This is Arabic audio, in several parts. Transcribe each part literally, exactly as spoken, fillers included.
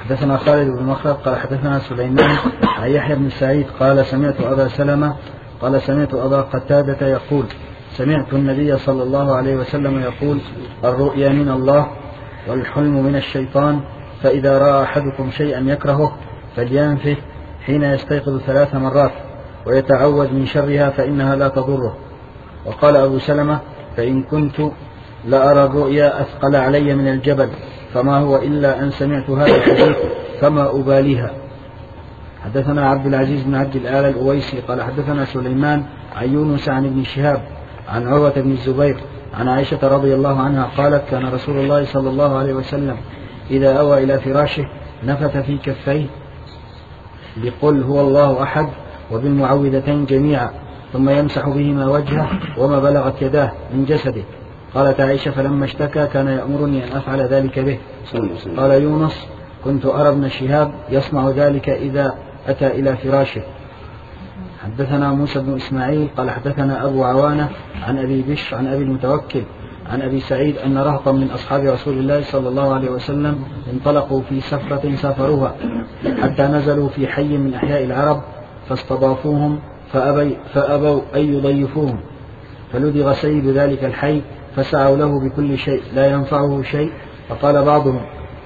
حدثنا خالد بن مخلد قال حدثنا سليمان عن يحيى بن سعيد قال سمعت أبا سلمة قال سمعت أبا قتادة يقول سمعت النبي صلى الله عليه وسلم يقول الرؤيا من الله والحلم من الشيطان، فإذا رأى أحدكم شيئا يكرهه فلينفه حين يستيقظ ثلاث مرات ويتعوذ من شرها فإنها لا تضره. وقال أبو سلمة فإن كنت لأرى الرؤيا أثقل علي من الجبل فما هو إلا أن سمعت هذا الحديث فما أباليها. حدثنا عبد العزيز بن عبد الآلة الأويسي قال حدثنا سليمان عن يونس عن ابن شهاب عن عروة بن الزبير عن عائشة رضي الله عنها قالت كان رسول الله صلى الله عليه وسلم إذا أوى إلى فراشه نفث في كفيه بقل هو الله أحد وبالمعوذتين جميعا ثم يمسح بهما وجهه وما بلغت يداه من جسده. قالت عائشة فلما اشتكى كان يأمرني أن أفعل ذلك به. قال يونس كنت أرى ابن شهاب يصنع ذلك إذا أتى إلى فراشه. حدثنا موسى بن إسماعيل قال حدثنا أبو عوانة عن أبي بشر عن أبي المتوكل عن أبي سعيد أن رهطا من أصحاب رسول الله صلى الله عليه وسلم انطلقوا في سفرة سافروها حتى نزلوا في حي من أحياء العرب فاستضافوهم فأبي فأبوا أن يضيفوهم، فلدغ سيد ذلك الحي فسعوا له بكل شيء لا ينفعه شيء. فقال بعضهم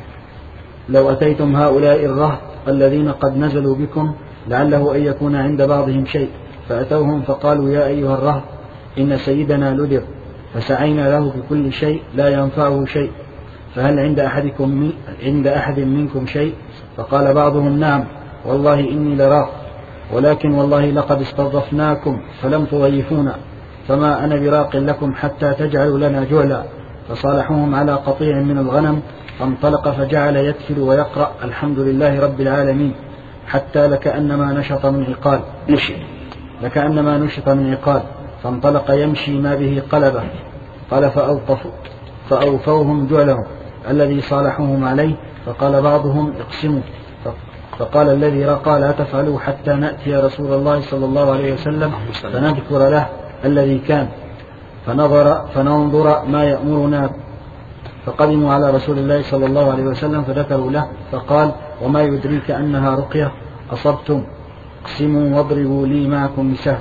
لو أتيتم هؤلاء الرهط الذين قد نزلوا بكم لعله أن يكون عند بعضهم شيء، فأتوهم فقالوا يا أيها الرهط إن سيدنا لدغ فسعينا له بكل شيء لا ينفعه شيء، فهل عند أحدكم من عند أحد منكم شيء؟ فقال بعضهم نعم والله إني لراق، ولكن والله لقد استضفناكم فلم تضيفونا، فما أنا براق لكم حتى تجعلوا لنا جعلا. فصالحوهم على قطيع من الغنم فانطلق فجعل يتفل ويقرأ الحمد لله رب العالمين حتى لكأنما نشط من عقال نشط لكأنما نشط من عقال فانطلق يمشي ما به قلبه. قال فأوطفوا فأوفوهم جعلهم الذي صالحوهم عليه. فقال بعضهم اقسموا، فقال الذي رقى لا تفعلوا حتى نأتي رسول الله صلى الله عليه وسلم فنذكر له الذي كان فنظر فننظر ما يأمرنا. فقدموا على رسول الله صلى الله عليه وسلم فذكروا له فقال وما يدريك أنها رقية أصبتم اقسموا واضربوا لي معكم بسهم.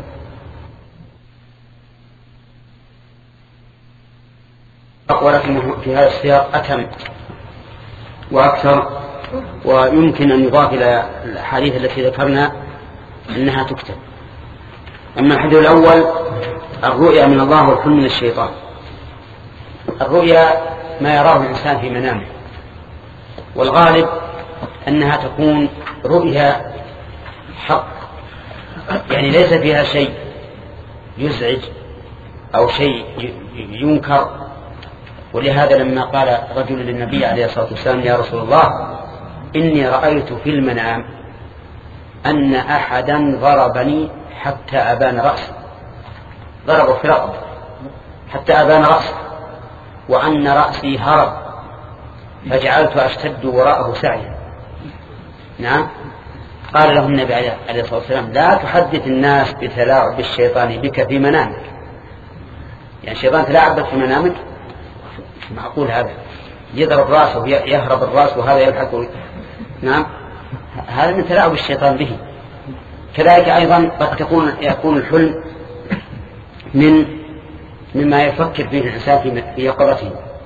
ولكن في هذا السياق أتم وأكثر، ويمكن أن يضاف إلى الأحاديث التي ذكرنا أنها تكتب. أما الحديث الأول الرؤيا من الله والحلم من الشيطان. الرؤيا ما يراه الإنسان في منامه، والغالب أنها تكون رؤيا حق، يعني ليس فيها شيء يزعج أو شيء ينكر. ولهذا لما قال رجل للنبي عليه الصلاة والسلام يا رسول الله إني رأيت في المنام أن أحدا ضربني حتى أبان رأسي، ضربه في رقبة حتى أبان رأسي وأن رأسي هرب فجعلت أشتد وراءه سعيا. نعم. قال له النبي عليه الصلاة والسلام لا تحدث الناس بتلاعب الشيطان بك في منامك، يعني الشيطان تلاعب بك في منامك، معقول هذا يضرب رأسه يهرب الرأس وهذا يلحق. نعم، هذا من تلاعب الشيطان به. كذلك أيضا قد تكون يكون الحلم من مما يفكر فيه الإنسان في يقظته،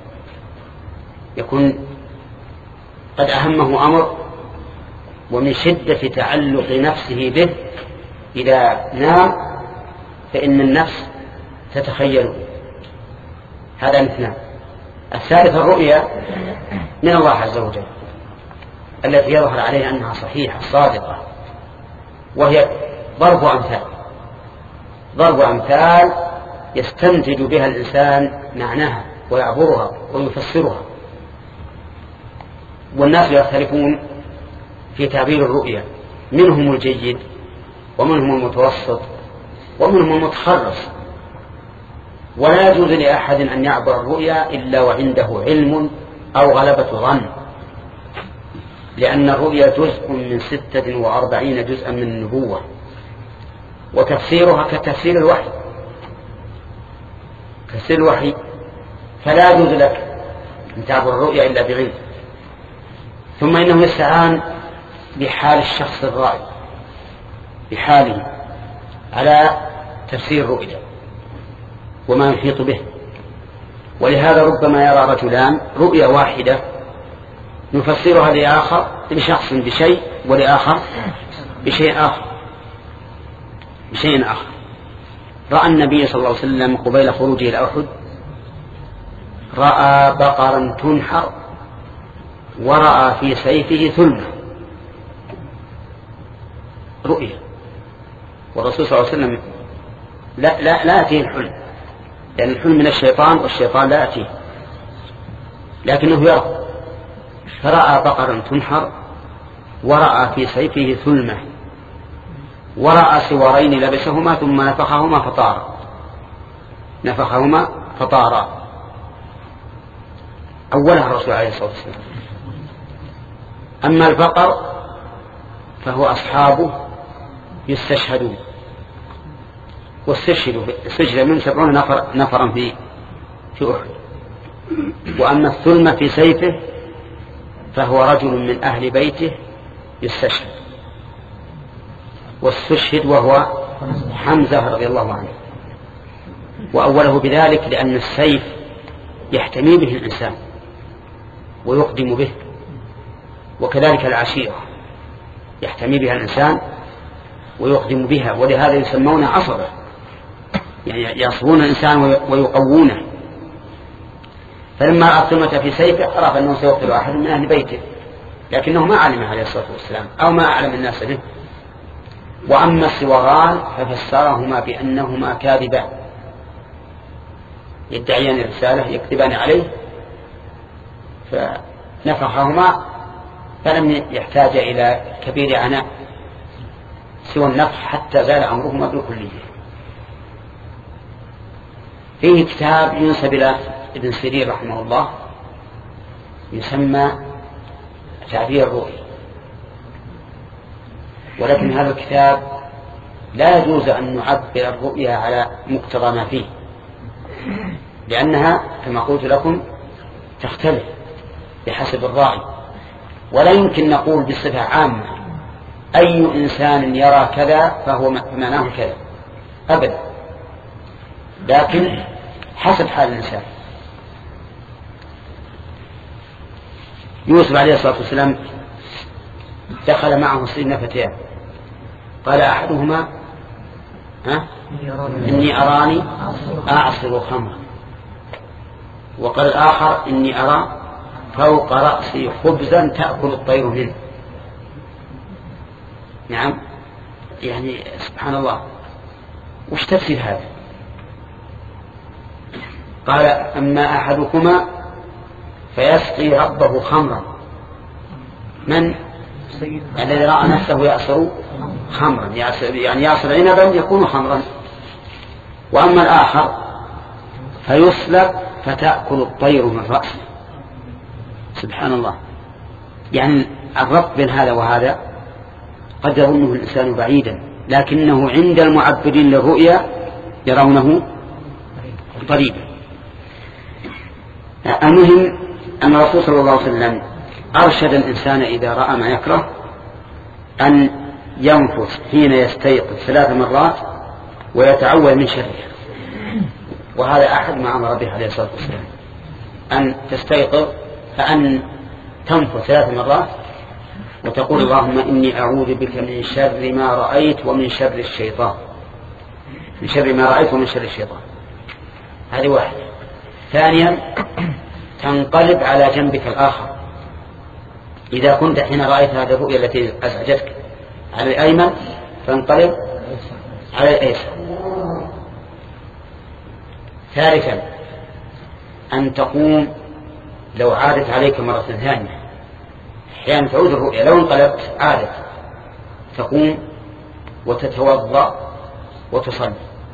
يكون قد أهمه أمر ومن شدة تعلق نفسه به إذا نام فإن النفس تتخيله. هذا الاثنان. الثالث الرؤيا من الله عز وجل التي يظهر عليها أنها صحيحة صادقة، وهي ضرب أمثال ضرب أمثال يستنتج بها الإنسان معناها ويعبرها ويفسرها. والناس يختلفون في تعبير الرؤيا، منهم الجيد ومنهم المتوسط ومنهم المتخرص، ولا يجوز لأحد أن يعبر الرؤيا إلا وعنده علم أو غلبة ظن، لأن الرؤيا جزء من ستة وأربعين جزءا من النبوة، وتفسيرها كتفسير الوحي تفسير الوحي فلا يجوز لك أن تعبر الرؤيا إلا بعلم. ثم إنه يستعان بحال الشخص الرائي، بحاله، على تفسير الرؤيا وما يحيط به. ولهذا ربما يرى رجلان رؤيا واحدة نفسرها لآخر لشخص بشيء ولآخر بشيء آخر بشيء آخر. رأى النبي صلى الله عليه وسلم قبيل خروجه إلى أحد رأى بقرا تنحر ورأى في سيفه ثلمة، رؤيا. والرسول صلى الله عليه وسلم لا, لا, لا يأتيه الحلم، لأن الحلم من الشيطان والشيطان لا يأتيه، لكنه يرى. فرأى بقرا تنحر ورأى في سيفه ثلمة ورأى سوارين لبسهما ثم نفخهما فطارا نفخهما فطارا أولها الرسول عليه الصلاة والسلام. أما البقر فهو أصحابه يستشهدون، واستشهدوا استشهد من سبعون نفر نفرا في في أحد. وأما الثلمة في سيفه فهو رجل من أهل بيته يستشهد، واستشهد وهو حمزة رضي الله عنه. وأوله بذلك لأن السيف يحتمي به الإنسان ويقدم به، وكذلك العشيرة يحتمي بها الإنسان ويقدم بها، ولهذا يسمون عصبة، يعني يصبون الإنسان ويقوونه. فلما رأى الثلمة في سيفه عرف أنه سيقتل أحد من أهل بيته، لكنه ما علم عليه الصلاة والسلام أو ما أعلم الناس به. وأما السواران ففسرهما بأنهما كاذبان يدعيان الرسالة يكذبان عليه، فنفخهما فلم يحتاج إلى كبير عناء سوى النفخ حتى زال أمرهما بالكلية. فيه كتاب ينسب إلى ابن سيرين رحمه الله يسمى تعبير الرؤيا، ولكن هذا الكتاب لا يجوز أن نعبر الرؤيا على مقتضى ما فيه، لأنها كما قلت لكم تختلف بحسب الراعي. ولا يمكن نقول بصفة عامة أي إنسان يرى كذا فهو معناه كذا أبدا، لكن حسب حال الإنسان. يوسف عليه الصلاة والسلام دخل معه سجن فتيان، قال أحدهما ها إني أراني أعصر خمرا، وقال الآخر إني أرى فوق رأسي خبزا تأكل الطير منه. نعم، يعني سبحان الله، وش تفسير هذا؟ قال أما أحدكما فيسقي ربه خمرا، من الذي رأى نفسه يعصر خمرا، يعني يعصر عنبا يكون خمرا. وأما الآخر فيصلب فتأكل الطير من رأسه. سبحان الله، يعني الربط بين هذا وهذا قد يظنه الإنسان بعيدا، لكنه عند المعبرين للرؤيا يرونه قريبا. المهم أن الرسول صلى الله عليه وسلم أرشد الإنسان إذا رأى ما يكره أن ينفث حين يستيقظ ثلاث مرات ويتعوذ من شره، وهذا أحد ما أمر به عليه الصلاة والسلام، أن تستيقظ فأن تنفث ثلاث مرات وتقول اللهم إني أعوذ بك من شر ما رأيت ومن شر الشيطان، من شر ما رأيت ومن شر الشيطان. هذه واحدة. ثانيا تنقلب على جنبك الآخر إذا كنت حين رأيت هذه الرؤيا التي أزعجتك على الأيمن فانقلب على الأيسر. ثالثا أن تقوم لو عادت عليك مرة ثانية، أحيانا تعود الرؤيا لو انقلبت عادت، تقوم وتتوضأ وتصلي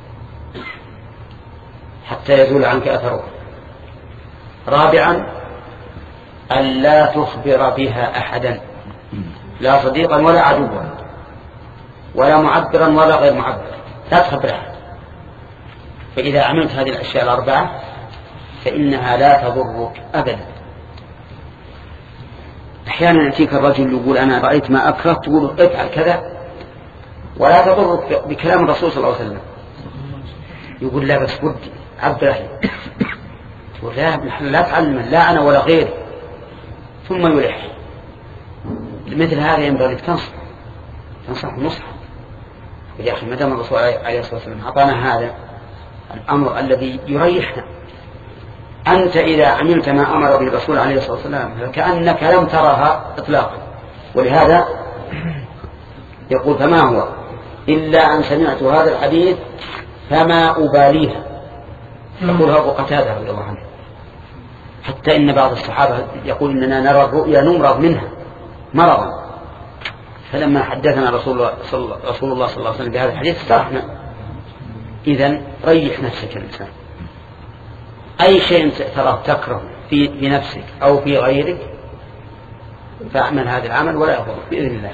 حتى يزول عنك أثره. رابعا أن لا تخبر بها أحدا، لا صديقا ولا عدوا ولا معبرا ولا غير معبر، لا تخبر أحد. فإذا عملت هذه الأشياء الأربعة فإنها لا تضرك أبدا. أحيانا يأتيك الرجل يقول أنا رأيت ما أكره، تقول افعل كذا ولا تضرك بكلام الرسول صلى الله عليه وسلم. يقول لا بس ودي عبد الله، تقول لا نحن لا تعلم لا أنا ولا غيري، ثم يلح. مثل هذا ينبغي تنصح تنصح نصحا. يا أخي ما دام الرسول عليه الصلاة والسلام أعطانا هذا الأمر الذي يريحنا، أنت إذا عملت ما أمر به الرسول عليه الصلاة والسلام فكأنك لم ترها إطلاقا. ولهذا يقول فما هو إلا أن سمعت هذا الحديث فما أباليها. يقولها أبو قتادة رضي الله عنه. حتى إن بعض الصحابة يقول إننا نرى الرؤيا نمرض منها مرضا، فلما حدثنا رسول الله صلى رسول الله صلى الله عليه وسلم بهذا الحديث استرحنا. إذن ريح نفسك الإنسان، أي شيء تراه تكره في, في نفسك أو في غيرك فاعمل هذا العمل ولا يضرك بإذن الله.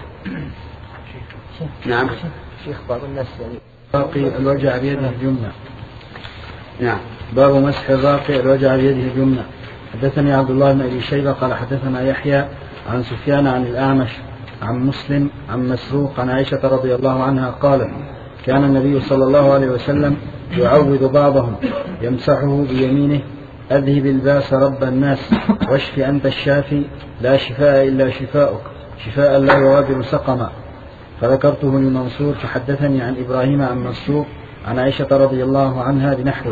نعم. شيخ بعض الناس يعني باقي الوجع بيده اليمنى. نعم. باب مسح الراقي الوجع بيده اليمنى. حدثني عبد الله بن أبي شيبة قال حدثنا يحيى عن سفيان عن الأعمش عن مسلم عن مسروق عن عائشة رضي الله عنها قالت كان النبي صلى الله عليه وسلم يعوذ بعضهم يمسحه بيمينه أذهب الباس رب الناس واشف أنت الشافي لا شفاء إلا شفاؤك شفاء لا يغادر سقما. فذكرته لمنصور فحدثني عن إبراهيم عن منصور عن عائشة رضي الله عنها بنحوه.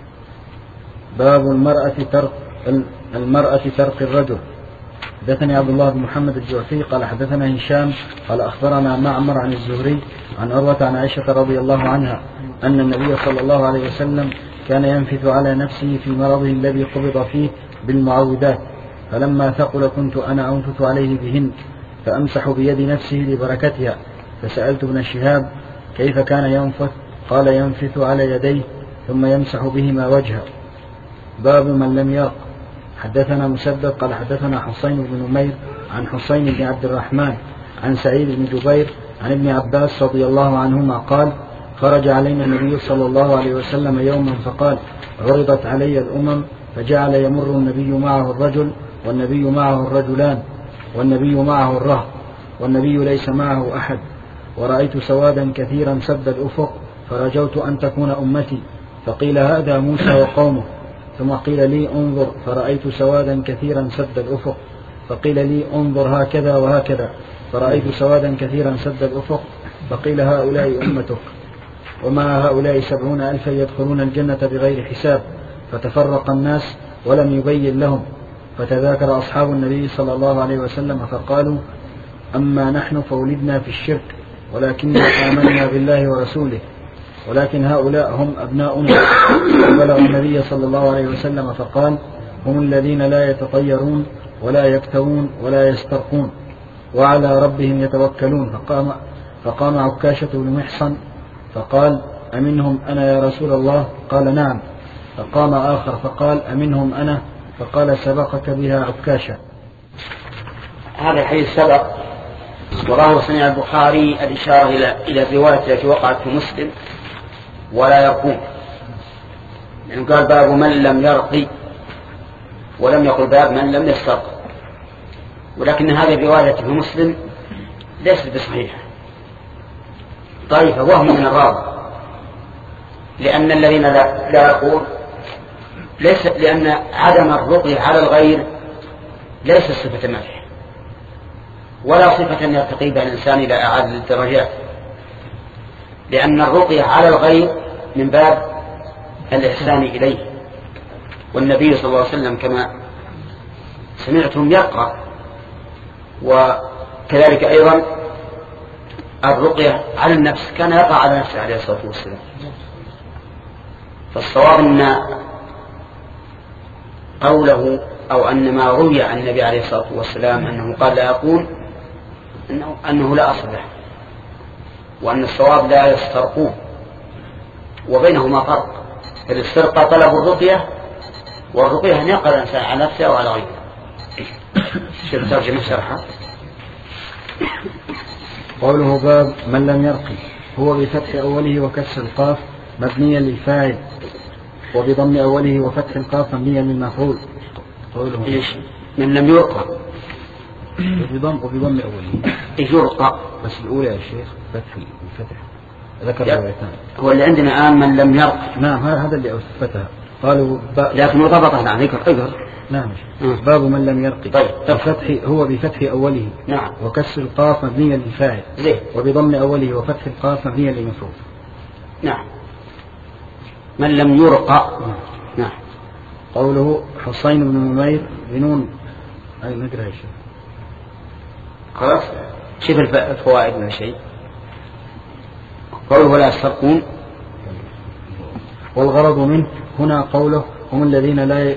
باب المرأة ترك المرأة ترك الرجل. حدثني عبد الله بن محمد الجعفي قال حدثنا هشام قال أخبرنا معمر عن الزهري عن عروة عن عائشة رضي الله عنها أن النبي صلى الله عليه وسلم كان ينفث على نفسه في مرضه الذي قبض فيه بالمعوذات، فلما ثقل كنت أنا أنفث عليه بهن فأمسح بيد نفسه لبركتها. فسألت ابن شهاب كيف كان ينفث؟ قال ينفث على يديه ثم يمسح بهما وجهه. باب من لم يرق. حدثنا مسدد قال حدثنا حسين بن نمير عن حسين بن عبد الرحمن عن سعيد بن جبير عن ابن عباس رضي الله عنهما قال خرج علينا النبي صلى الله عليه وسلم يوما فقال عرضت علي الأمم فجعل يمر النبي معه الرجل والنبي معه الرجلان والنبي معه الرهط والنبي ليس معه أحد، ورأيت سوادا كثيرا سد الأفق فرجوت أن تكون أمتي، فقيل هذا موسى وقومه، ثم قيل لي انظر فرأيت سوادا كثيرا سد الأفق، فقيل لي انظر هكذا وهكذا فرأيت سوادا كثيرا سد الأفق، فقيل هؤلاء أمتك، وما هؤلاء سبعون ألفا يدخلون الجنة بغير حساب. فتفرق الناس ولم يبين لهم، فتذاكر أصحاب النبي صلى الله عليه وسلم فقالوا أما نحن فولدنا في الشرك ولكننا آمنا بالله ورسوله، ولكن هؤلاء هم أبناؤنا. فبلغ النبي صلى الله عليه وسلم فقال هم الذين لا يتطيرون ولا يكتوون ولا يسترقون وعلى ربهم يتوكلون. فقام, فقام عكاشة بن محصن فقال أمنهم أنا يا رسول الله؟ قال نعم. فقام آخر فقال أمنهم أنا؟ فقال سبقك بها عكاشة. هذا الحديث سبق وراه صنيع البخاري الإشارة إلى إلى الرواية التي وقعت في مسلم ولا يقوم، يعني قال باب من لم يرقي ولم يقل باب من لم يسترق، ولكن هذه الرواية في مسلم ليست بصحيحة طائفة وهم من الراوي، لأن الذين لا, لا يقول ليس لأن عدم الرقي على الغير ليس صفة مدح ولا صفة يرتقي بها الإنسان إلى أعلى الدرجات، لأن الرقي على الغير من باب الإحسان إليه، والنبي صلى الله عليه وسلم كما سمعتم يقرأ، وكذلك أيضا الرقية على النفس كان يقع على نفسه عليه الصلاة والسلام. فالصواب أن قوله أو أن ما روي عن النبي عليه الصلاة والسلام أنه قال لا يقول أنه, أنه لا أصل له، وأن الصواب لا يسترقون، وبينهما فرق. الاسترقاء طلب الرقية، والرقية أن يقرأ الإنسان على نفسه وعلى غيره. شوف ترجمة شرحه. قوله باب من لم يرقي هو بفتح أوله وكسر القاف مبنيا للفاعل، وبضم أوله وفتح القاف مبنيا للمفعول. قوله إيش؟ من لم يرقى وفي ضم وفي ضم أوله يرقى. بس الأولى يا شيخ فتح الفتح ذكر روايتان. هو اللي عندنا الآن من لم يرق. نعم هذا اللي أثبتها قالوا لكن مرتبطة. نعم ذكر اقرأ. نعم باب من لم يرق. طيب الفتح هو بفتح أوله. نعم. وكسر القاف مبنيا للفاعل. زين. وبضم أوله وفتح القاف مبنيا للمفعول. نعم. من لم يرقى. نعم. نعم. قوله حسين بن نمير بنون أي نقرأ شيء. خلاص شوف الفوائد من شيء. قوله ولا يسترقون. والغرض منه هنا قوله هم الذين لا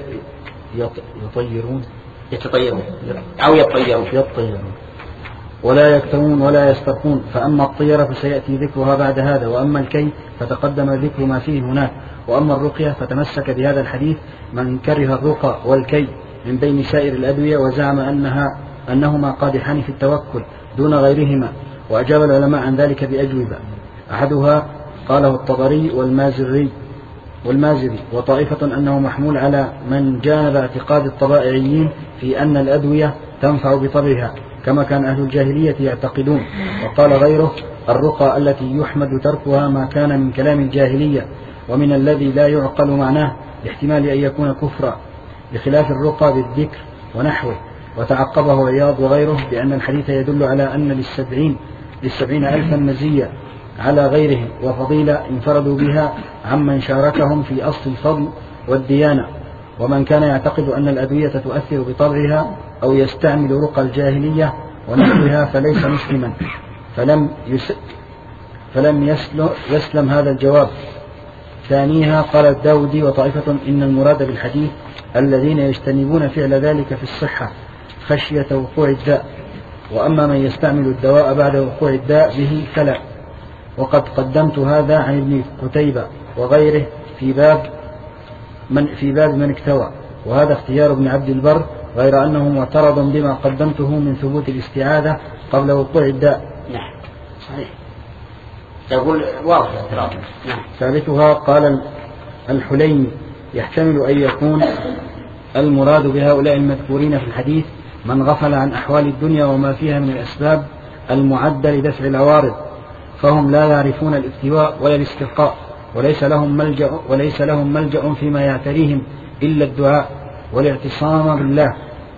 يطيرون يتطيرون أو يطيرون يطيرون ولا يكتمون ولا يسترقون. فأما الطيرة فسيأتي ذكرها بعد هذا، وأما الكي فتقدم ذكر ما فيه هناك. وأما الرقية فتمسك بهذا الحديث من كره الرقى والكي من بين سائر الأدوية وزعم أنها أنهما قادحان في التوكل دون غيرهما. وأجاب العلماء عن ذلك بأجوبة. أحدها قاله الطبري والمازري والمازري وطائفة أنه محمول على من جانب اعتقاد الطبائعيين في أن الأدوية تنفع بطبعها كما كان أهل الجاهلية يعتقدون. وقال غيره الرقى التي يحمد تركها ما كان من كلام الجاهلية ومن الذي لا يعقل معناه لاحتمال أن يكون كفرا، بخلاف الرقى بالذكر ونحوه. وتعقبه عياض وغيره بأن الحديث يدل على أن للسبعين للسبعين ألفا مزية على غيرهم وفضيلة انفردوا بها عمن شاركهم في أصل الفضل والديانة. ومن كان يعتقد أن الأدوية تؤثر بطبعها أو يستعمل رقى الجاهلية ونحوها فليس مسلما. فلم, يس فلم يسلم, يسلم هذا الجواب. ثانيها قال الداودي وطائفة إن المراد بالحديث الذين يجتنبون فعل ذلك في الصحة خشية وقوع الداء، وأما من يستعمل الدواء بعد وقوع الداء به فلا. وقد قدمت هذا عن ابن قتيبة وغيره في باب من في باب من اكتوى، وهذا اختيار ابن عبد البر، غير أنه معترض بما قدمته من ثبوت الاستعاذة قبل وقوع الداء. نعم صحيح. تقول واضح الاعتراض. نعم. ثالثها قال الحليمي يحتمل أن يكون المراد بهؤلاء المذكورين في الحديث من غفل عن أحوال الدنيا وما فيها من الأسباب المعدة لدفع العوارض، فهم لا يعرفون الاستواء ولا الاسترقاء، وليس لهم ملجأ وليس لهم ملجأ فيما يعتريهم إلا الدعاء والاعتصام بالله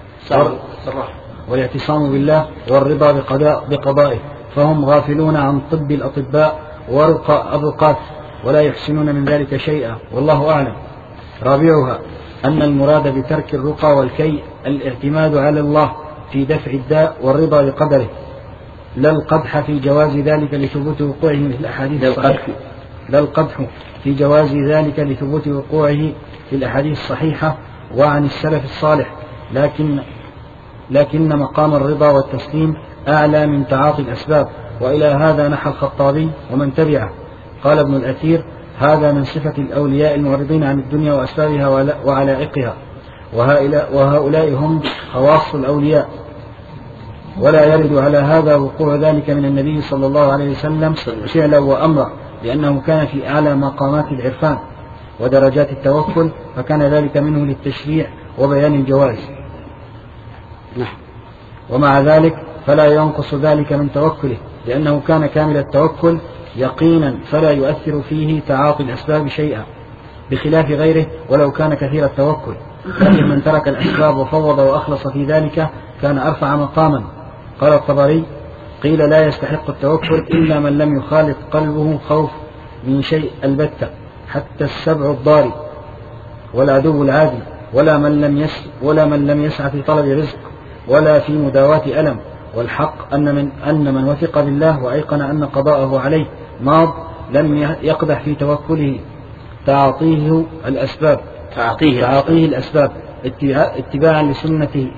والاعتصام بالله والرضا بقضاء بقضائه، فهم غافلون عن طب الأطباء ورقى الرقاة ولا يحسنون من ذلك شيئا، والله أعلم. رابعها أن المراد بترك الرقى والكي الاعتماد على الله في دفع الداء والرضا بقدره، لا القدح في جواز ذلك لثبوت وقوعه في الأحاديث الصحيحة لا القدح في جواز ذلك لثبوت وقوعه في الأحاديث الصحيحة وعن السلف الصالح، لكن لكن مقام الرضا والتسليم أعلى من تعاطي الأسباب. وإلى هذا نحى الخطابي ومن تبعه. قال ابن الأثير هذا من صفة الأولياء المعرضين عن الدنيا وأسبابها وعلائقها، وهؤلاء هم خواص الأولياء، ولا يرد على هذا وقوع ذلك من النبي صلى الله عليه وسلم فعلا وأمرا، لأنه كان في أعلى مقامات العرفان ودرجات التوكل، فكان ذلك منه للتشريع وبيان الجواز. ومع ذلك فلا ينقص ذلك من توكله، لأنه كان كامل التوكل يقينا فلا يؤثر فيه تعاطي الأسباب شيئا، بخلاف غيره ولو كان كثير التوكل. لكن من ترك الأسباب وفوض وأخلص في ذلك كان أرفع مقاما. قال الطبري قيل لا يستحق التوكل إلا من لم يخالط قلبه خوف من شيء البتة، حتى السبع الضاري والعدو العادي، ولا من لم يس ولا من لم يسعى في طلب رزق ولا في مداواة ألم. والحق أن من أن من وثق بالله وأيقن أن قضاءه عليه ماض لم يقدح في توكله تعاطيه الأسباب تعاطيه, تعاطيه الأسباب اتباعا لسنته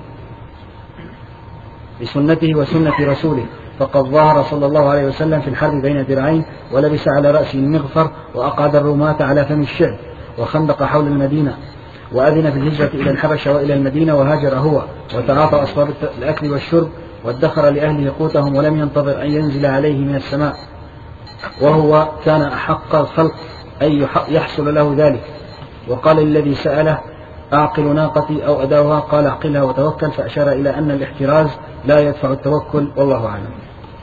لسنته وسنة رسوله، فقد ظهر صلى الله عليه وسلم في الحرب بين درعين ولبس على رأسه المغفر وأقعد الرماة على فم الشعب وخندق حول المدينة، وأذن في الهجرة إلى الحبشة وإلى المدينة، وهاجر هو وتعاطى أسباب الأكل والشرب وادخر لأهله قوتهم ولم ينتظر أن ينزل عليه من السماء، وهو كان أحق الخلق أن يحصل له ذلك. وقال الذي سأله أعقل ناقتي أو أداوها؟ قال أعقلها وتوكل، فأشار إلى أن الاحتراز لا يدفع التوكل، والله أعلم.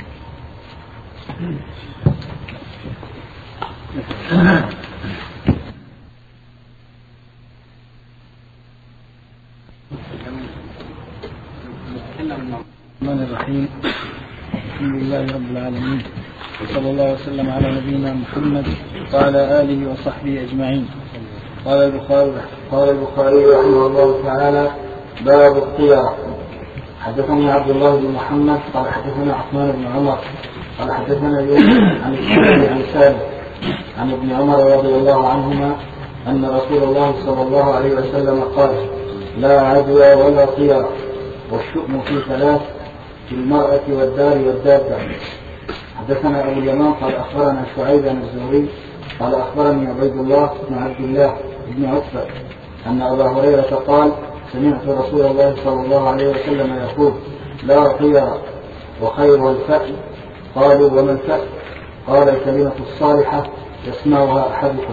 الرحمن الرحيم. الحمد لله رب العالمين، وصلى الله وسلم على نبينا محمد وعلى آله وصحبه أجمعين. قال البخاري قال البخاري رحمه الله تعالى: باب الطيرة. حدثني عبد الله بن محمد قال حدثنا عثمان بن عمر قال حدثنا يوسف عن الشعبي عن سالم عن ابن عمر رضي الله عنهما أن رسول الله صلى الله عليه وسلم قال: لا عدوى ولا طيرة، والشؤم في ثلاث: في المرأة والدار والدابة. حدثنا أبو اليمان قال أخبرنا شعيب بن الزهري قال أخبرني عبيد الله بن عبد الله بن عتبة أن أبا هريرة قال: سمعت رسول الله صلى الله عليه وسلم يقول: لا طيرة وخير الفأل. قالوا: وما الفأل؟ قال: الكلمة الصالحة يسمعها أحدكم.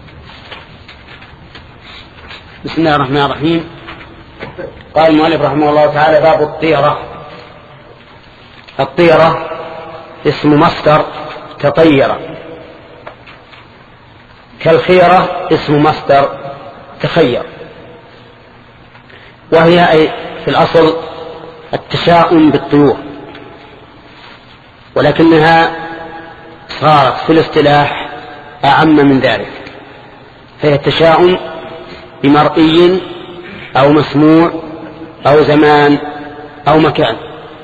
بسم الله الرحمن الرحيم. قال المؤلف رحمه الله تعالى: باب الطيرة. الطيرة اسم مصدر تطير، كالخيرة اسم مصدر تخير، وهي أي في الأصل التشاؤم بالطيور، ولكنها صارت في الاصطلاح أعم من ذلك، فهي التشاؤم بمرئي أو مسموع أو زمان أو مكان.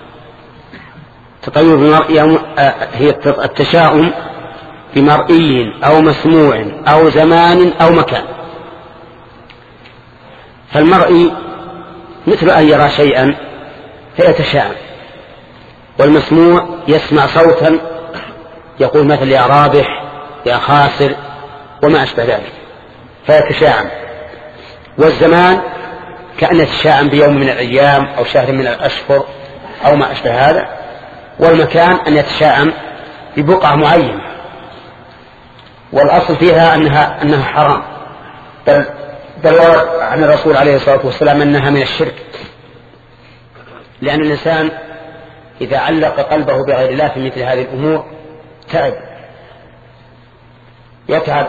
تطير بمرئي أو هي التشاؤم بمرئي أو مسموع أو زمان أو مكان. فالمرئي مثل أن يرى شيئا فيتشاءم، والمسموع يسمع صوتا يقول مثل يا رابح يا خاسر وما أشبه ذلك فيتشاءم. والزمان كأن يتشاءم بيوم من الأيام أو شهر من الأشهر أو ما أشبه هذا. والمكان أن يتشاءم ببقعة معينة، والأصل فيها أنها, أنها حرام، بل دل عن الرسول عليه الصلاة والسلام أنها من الشرك، لأن الإنسان إذا علق قلبه بغير الله في مثل هذه الأمور تعب، يتعب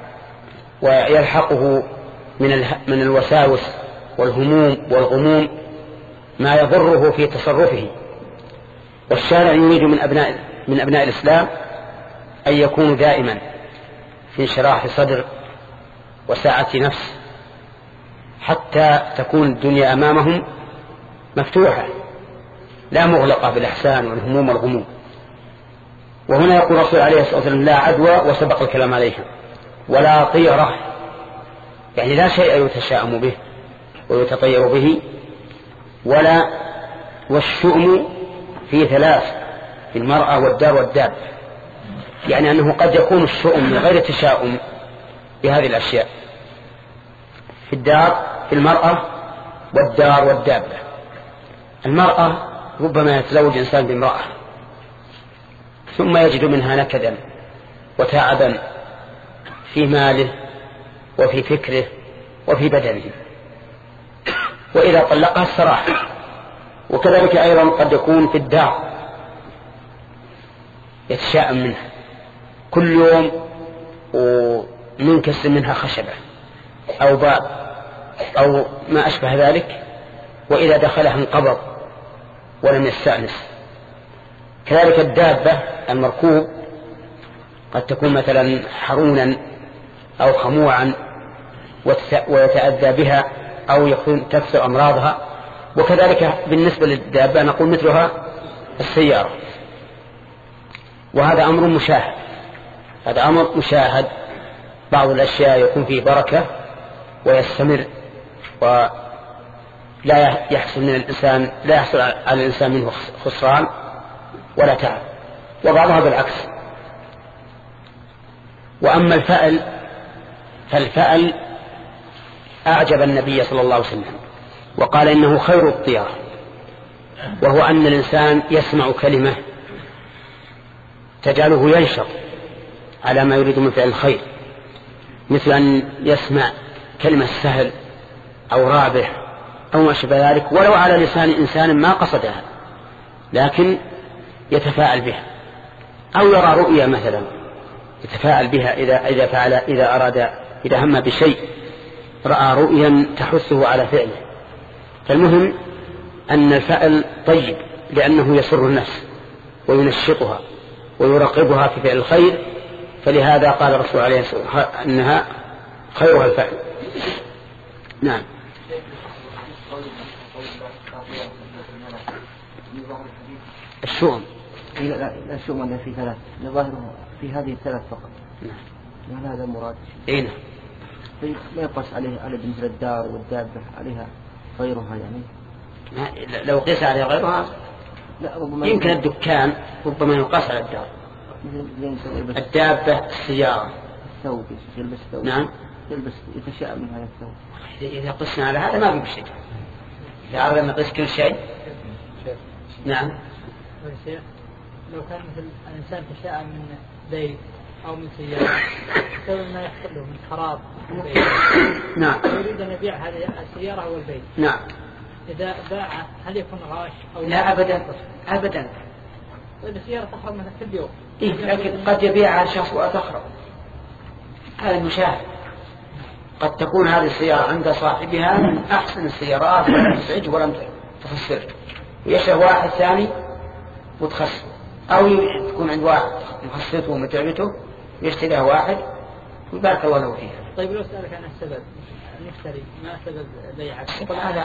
ويلحقه من من الوساوس والهموم والغموم ما يضره في تصرفه. والشارع يريد من أبناء من أبناء الإسلام أن يكونوا دائما في انشراح صدر وسعة نفس، حتى تكون الدنيا أمامهم مفتوحة لا مغلقة بالإحسان والهموم والغموم. وهنا يقول الرسول عليه الصلاة والسلام: لا عدوى، وسبق الكلام عليها، ولا طيرة، يعني لا شيء يتشاءم به ويتطير به، ولا والشؤم في ثلاث: في المرأة والدار والداب، يعني أنه قد يكون الشؤم من غير تشاؤم بهذه الأشياء، في الدار في المرأة والدار والدابة. المرأة ربما يتزوج إنسان بامرأة ثم يجد منها نكدا وتعبا في ماله وفي فكره وفي بدنه، وإذا طلقها استراح. وكذلك أيضا قد يكون في الدار يتشاءم منها كل يوم ومنكسر منها خشبة أو باب أو ما أشبه ذلك، وإذا دخلها انقبض ولم يستأنس. كذلك الدابة المركوب قد تكون مثلا حرونا أو خموعا ويتأذى بها أو يكون تكثر أمراضها. وكذلك بالنسبة للدابة نقول مثلها السيارة. وهذا أمر مشاهد، هذا أمر مشاهد. بعض الأشياء يكون فيه بركة ويستمر ولا يحصل من الإنسان لا يحصل على الإنسان منه خسران ولا تعب، وبعضها بالعكس. وأما الفأل فالفأل أعجب النبي صلى الله عليه وسلم وقال إنه خير الطيرة، وهو أن الإنسان يسمع كلمة تجعله ينشط على ما يريد من فعل الخير، مثل أن يسمع كلمة سهل أو رابح أو ما شابه ذلك، ولو على لسان إنسان ما قصدها، لكن يتفاعل بها، أو يرى رؤيا مثلا يتفاعل بها إذا إذا فعل إذا أراد إذا هم بشيء رأى رؤيا تحثه على فعله. فالمهم أن الفعل طيب لأنه يسر النفس وينشطها ويرقبها في فعل الخير، فلهذا قال الرسول عليه الصلاة والسلام أنها خيرها الفعل. نعم. الشؤم لا لا الشؤم أنه في ثلاث، ظاهره في هذه الثلاث فقط. نعم. يعني هذا المراد. أين؟ لا يقص عليه على مثل الدار والدابة عليها غيرها يعني. لو قيس عليها غيرها لا ربما يمكن الدكان ربما يقاس على الدار. الدابة السيارة الثوب يلبس ثوب. نعم. يلبس يتشاءم من هذا الثوب. إذا قسنا على هذا ما في شيء. إذا عرضنا نقيس كل شيء. نعم. لو كان مثل الإنسان تشاءم من بيت أو من سيارة سبب ما يحصل له من خراب البيت. نعم. يريد أن يبيع هذه السيارة أو البيت. نعم. إذا باع هل يكون غاش أو لا أبدا أبدا. طيب السيارة تخرب مثلا كل يوم. إيه لكن قد يبيعها شخص وتخرب، هذا المشاهد. قد تكون هذه السيارة عند صاحبها من أحسن السيارات ولم تزعج ولم تخسر، ويشتري واحد ثاني وتخسر، أو تكون عند واحد مخسرته ومتعبته يشتريها واحد ويبارك الله له فيها. طيب لو سألك عن السبب نشتري ما سبب بيعك؟ هذا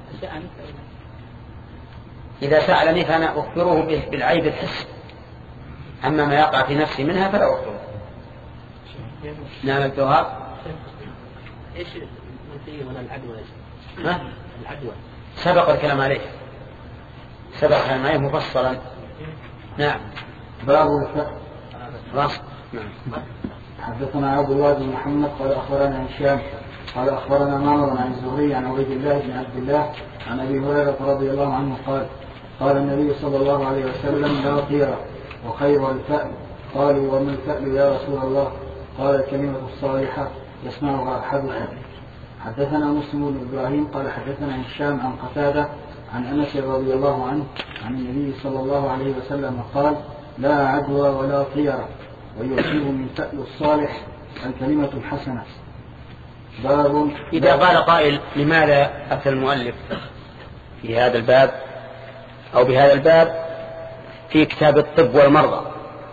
إذا سألني فأنا أخبره بالعيب الحسي، أما ما يقع في نفسي منها فلا أخبره. نعم الجواب. إيش المنفي ولا العدوى؟ ها؟ العدوى سبق الكلام عليه، سبق الكلام عليه مفصلا. نعم. باب الفقه. راس. نعم. حدثنا عبد الله بن محمد قال أخبرنا هشام قال أخبرنا معمر عن الزهري عن عبيد الله بن عبد الله عن أبي هريرة رضي الله عنه قال قال النبي صلى الله عليه وسلم لا طيرة وخير الفأل. قالوا وما الفأل يا رسول الله؟ قال الكلمة الصالحة يسمعها أحدكم. حدثنا مسلم بن إبراهيم قال حدثنا هشام عن قتادة عن أنس رضي الله عنه عن النبي صلى الله عليه وسلم قال لا عدوى ولا طيرة ويؤتيه من فأل الصالح الكلمة الحسنة. باب إذا قال قائل لماذا أتى المؤلف في هذا الباب أو بهذا الباب في كتاب الطب والمرضى،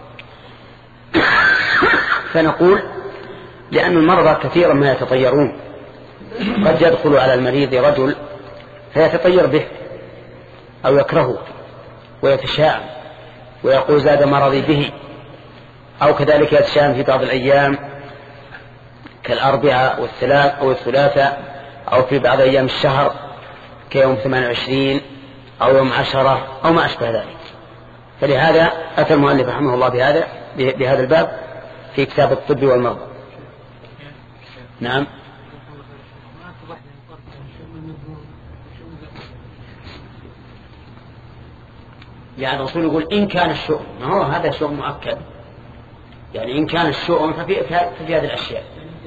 فنقول لأن المرضى كثيرا ما يتطيرون، قد يدخل على المريض رجل فيتطير به أو يكرهه ويتشاءم ويقول زاد مرضي به، أو كذلك يتشاءم في بعض الأيام كالأربعاء والثلاث أو الثلاثاء، أو في بعض أيام الشهر كيوم ثمانية وعشرين أو يوم عشرة أو ما أشبه ذلك. فلهذا أتى المؤلف رحمه الله بهذا بهذا الباب في كتاب الطب والمرضى. نعم. يعني الرسول يقول إن كان الشؤم، ما هو هذا شؤم مؤكد، يعني إن كان الشؤم ففي, ففي هذه الأشياء.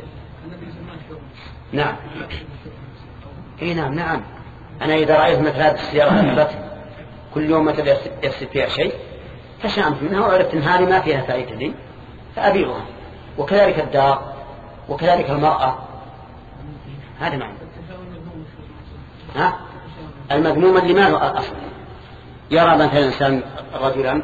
نعم. إيه نعم نعم. أنا إذا رأيت مثل هذه السيارة أثبت كل يوم مثل يفسد فيها شيء فشأمت منها وعرفت أن هذه ما فيها فائدة لي فأبيعها، وكذلك الدار وكذلك المرأة. هذا معنى. ها؟ المذموم اللي ما له أصل. يرى مثلا الإنسان رجلا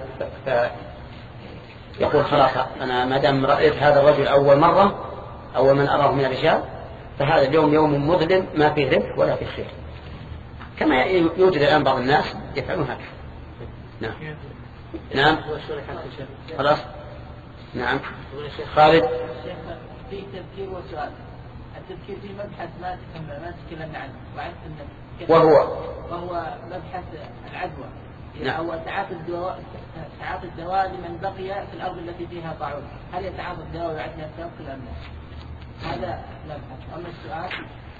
يقول خلاص أنا ما دام رأيت هذا الرجل أول مرة أول من أراه من الرجال فهذا اليوم يوم مظلم ما فيه ربح ولا فيه خير، كما يوجد الآن بعض الناس يفعلون هكذا. نعم. نعم. خلاص. نعم. خالد. في تذكير وسؤال. التذكير في مبحث ما ما تكلمنا عنه وعرفت أن وهو وهو مبحث العدوى. نعم. هو تعاطي الدواء تعاطي الدواء لمن بقي في الأرض التي فيها طاعون، هل يتعاطى الدواء ويعد نفسه أم لا؟ هذا مبحث. أما السؤال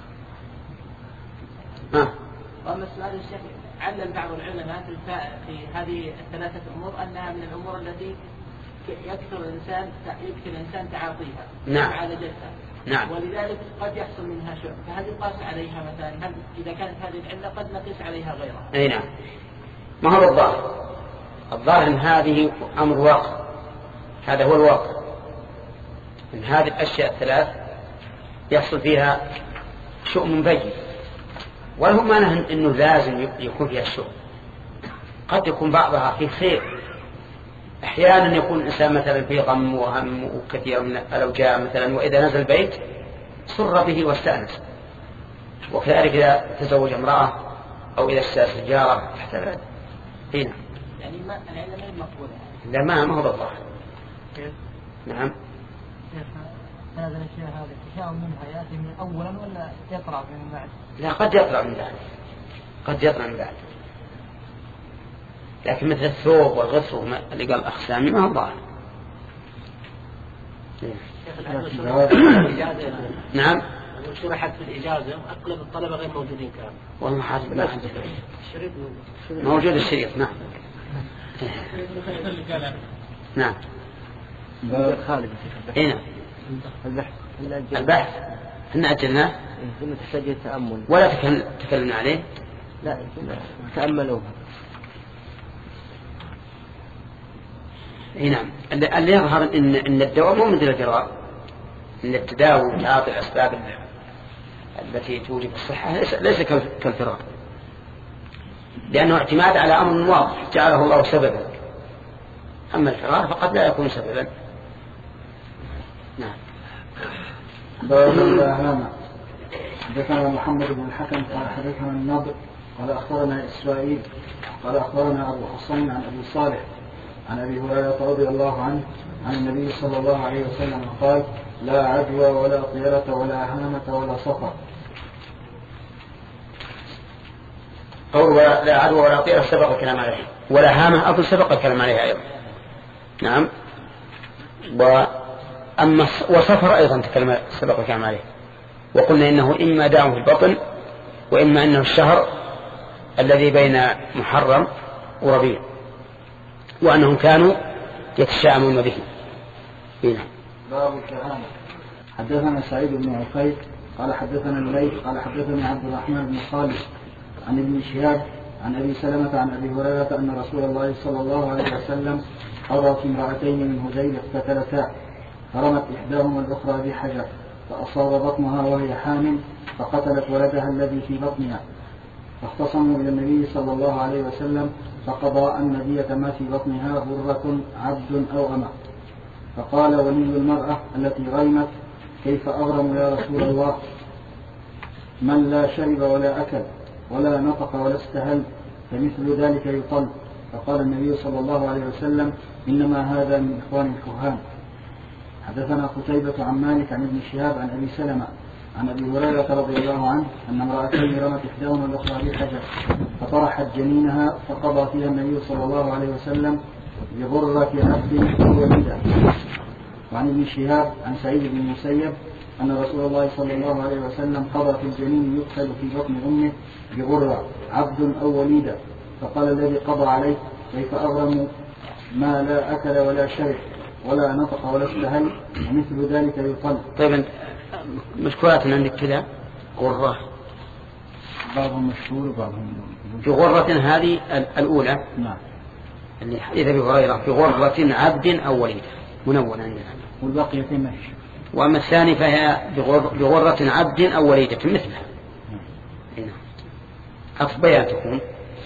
ها. وأما السؤال الشيخ علل بعض العلماء في هذه الثلاثة أمور أنها من الأمور التي يكثر الإنسان يكثر الإنسان تعاطيها. نعم. معالجتها. نعم. ولذلك قد يحصل منها شيء، فهل يقاس عليها مثلا؟ هل إذا كانت هذه العلة قد نقيس عليها غيرها؟ أي نعم. ما هو الظاهر الظاهر أن هذه أمر واقع، هذا هو الواقع، أن هذه الأشياء الثلاث يحصل فيها شؤم بين، وله معنى أنه لازم يكون فيها الشؤم. قد يكون بعضها في خير، أحيانا يكون الإنسان مثلا في غم وهم وكثير من الأوجاع مثلا، وإذا نزل البيت سر به واستأنس. وكذلك إذا تزوج امرأة أو إذا اشترى سيارة تحت العلم. هنا يعني ما العلم غير مقبولة. لا ما ما هو بالظاهر. نعم. هذا الأشياء هذه تشاء منها يأتي من أولا ولا يطلع من بعد؟ لا قد يطلع من بعد، قد يطلع من بعد. لكن مثل الثوب والغسل اللي قال الأخ سامي ما هو ظاهر. نعم. شرحت في الإجازة أغلب الطلبة غير موجودين كانوا. والله حاسب لا عندي موجود الشريط. نعم. نعم. خالد. هنا. البحث. البحث. إحنا أجلناه. ثم تحتاج التأمل. ولا تكلمنا عليه. لا تأملوه. اي نعم. اللي يظهر ان ان الدواء مو مثل الفراغ، ان التداوي وتعاطي الاسباب التي توجب الصحه ليس كالفراغ، لانه اعتماد على امر واضح جعله الله سببا. اما الفراغ فقد لا يكون سببا. نعم. باب الإهانة. حدثنا محمد بن الحكم قال حدثنا النضر قال أخبرنا إسرائيل قال أخبرنا أبو حسين عن أبي صالح عن أبي هريرة رضي الله عنه عن النبي صلى الله عليه وسلم قال: لا عدوى ولا طيرة ولا هامة ولا صفر. قول لا عدوى ولا طيرة سبق الكلام عليه، ولا هامة أظن سبق الكلام عليه أيضا. نعم. وأما وصفر أيضا تكلم سبق الكلام عليه، وقلنا إنه إما داء في البطن وإما إنه الشهر الذي بين محرم وربيع، وأنهم كانوا يتشاءمون به. هنا. باب الكهانة. حدثنا سعيد بن عفيف قال حدثنا الليث قال حدثني عبد الرحمن بن خالد عن ابن شهاب عن أبي سلمة عن أبي هريرة أن رسول الله صلى الله عليه وسلم قضى في امرأتين من هذيل اقتتلتا، فرمت إحداهما الأخرى بحجر فأصاب بطنها وهي حامل، فقتلت ولدها الذي في بطنها، فاختصموا إلى النبي صلى الله عليه وسلم فقضى أن دية ما في بطنها غرة عبد أو أمة. فقال ولي المرأة التي غيمت: كيف أغرم يا رسول الله؟ من لا شرب ولا أكل ولا نطق ولا استهل فمثل ذلك يطل. فقال النبي صلى الله عليه وسلم: إنما هذا من إخوان الكهان. حدثنا قتيبة عن مالك عن ابن شهاب عن أبي سلمة عن أبي هريرة رضي الله عنه أن امرأتين رمت إحداهما الأخرى بحجر فطرحت جنينها، فقضى فيها النبي صلى الله عليه وسلم بغرة عبد وليدة. وعن ابن شهاب عن سعيد بن المسيب أن رسول الله صلى الله عليه وسلم قضى في الجنين يدخل في بطن أمه بغرة عبد أو وليدة. فقال الذي قضى عليه: كيف أغرم ما لا أكل ولا شرب ولا نطق ولا استهل ومثل ذلك يطل. طيب مشكورات عندك كذا غرة، بعضهم مشهور وبعضهم في غرة هذه الأولى. نعم. اللي إذا بغيره في غرة عبد أو وليدة منونة عندنا، والباقيتين ماشي. وأما الثاني فهي بغر بغرة عبد أو وليدة مثلها. هنا أطبيان تكون.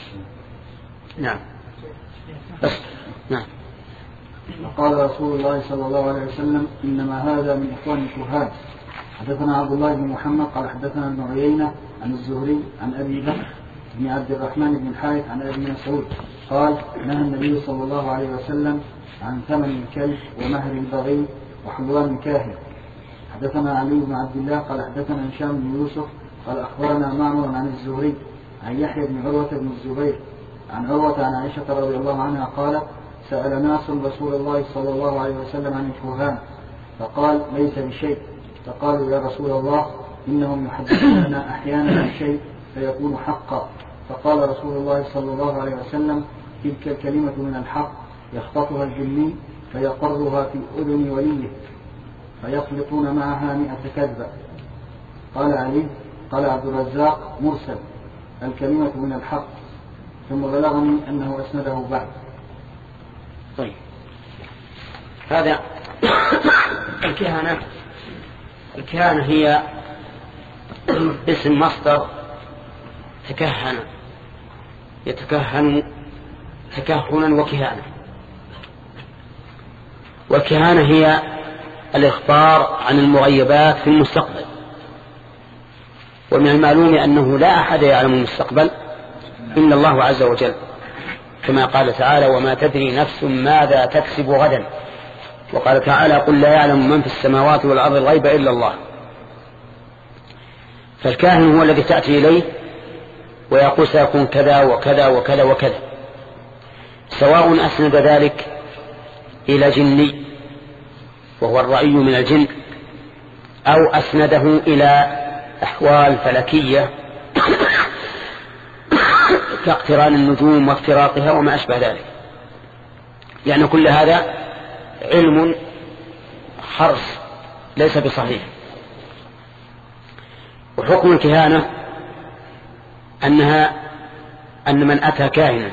نعم. بس. نعم. وقال رسول الله صلى الله عليه وسلم: إنما هذا من إخوان الكهان. حدثنا عبد الله بن محمد قال حدثنا ابن عيينة عن الزهري عن أبي بكر بن عبد الرحمن بن الحارث عن أبي مسعود قال: نهى النبي صلى الله عليه وسلم عن ثمن الكلب ومهر البغي وحلوان الكاهن. حدثنا علي بن عبد الله قال حدثنا هشام بن يوسف قال أخبرنا معمر عن الزهري عن يحيى بن عروة بن الزبير عن عروة عن عائشة رضي الله عنها قالت: سأل ناس رسول الله صلى الله عليه وسلم عن الكهان فقال: ليس بشيء. فقالوا: يا رسول الله إنهم يحدثوننا أحيانا بشيء فيكون حقا. فقال رسول الله صلى الله عليه وسلم: تلك الكلمة من الحق يخطفها الجني فيقرها في أذن وليه فيخلطون معها مئة كذبة. قال علي قال عبد الرزاق: مرسل، الكلمة من الحق. ثم بلغني أنه أسنده بعد. طيب هذا الكهنة. الكهنة هي اسم مصدر تكهن، يتكهن تكهنا وكهانة. والكهانة هي الإخبار عن المغيبات في المستقبل، ومن المعلوم أنه لا أحد يعلم المستقبل إلا الله عز وجل، كما قال تعالى وما تدري نفس ماذا تكسب غدا، وقال تعالى قل لا يعلم من في السماوات والأرض الغيب إلا الله. فالكاهن هو الذي تأتي إليه ويقول سيكون كذا وكذا وكذا وكذا، سواء أسند ذلك إلى جني وهو الرأي من الجن، أو أسنده إلى أحوال فلكية كاقتران النجوم وافتراقها وما أشبه ذلك. يعني كل هذا علم حرص ليس بصحيح. وحكم الكهانة أنها أن من أتى كاهنا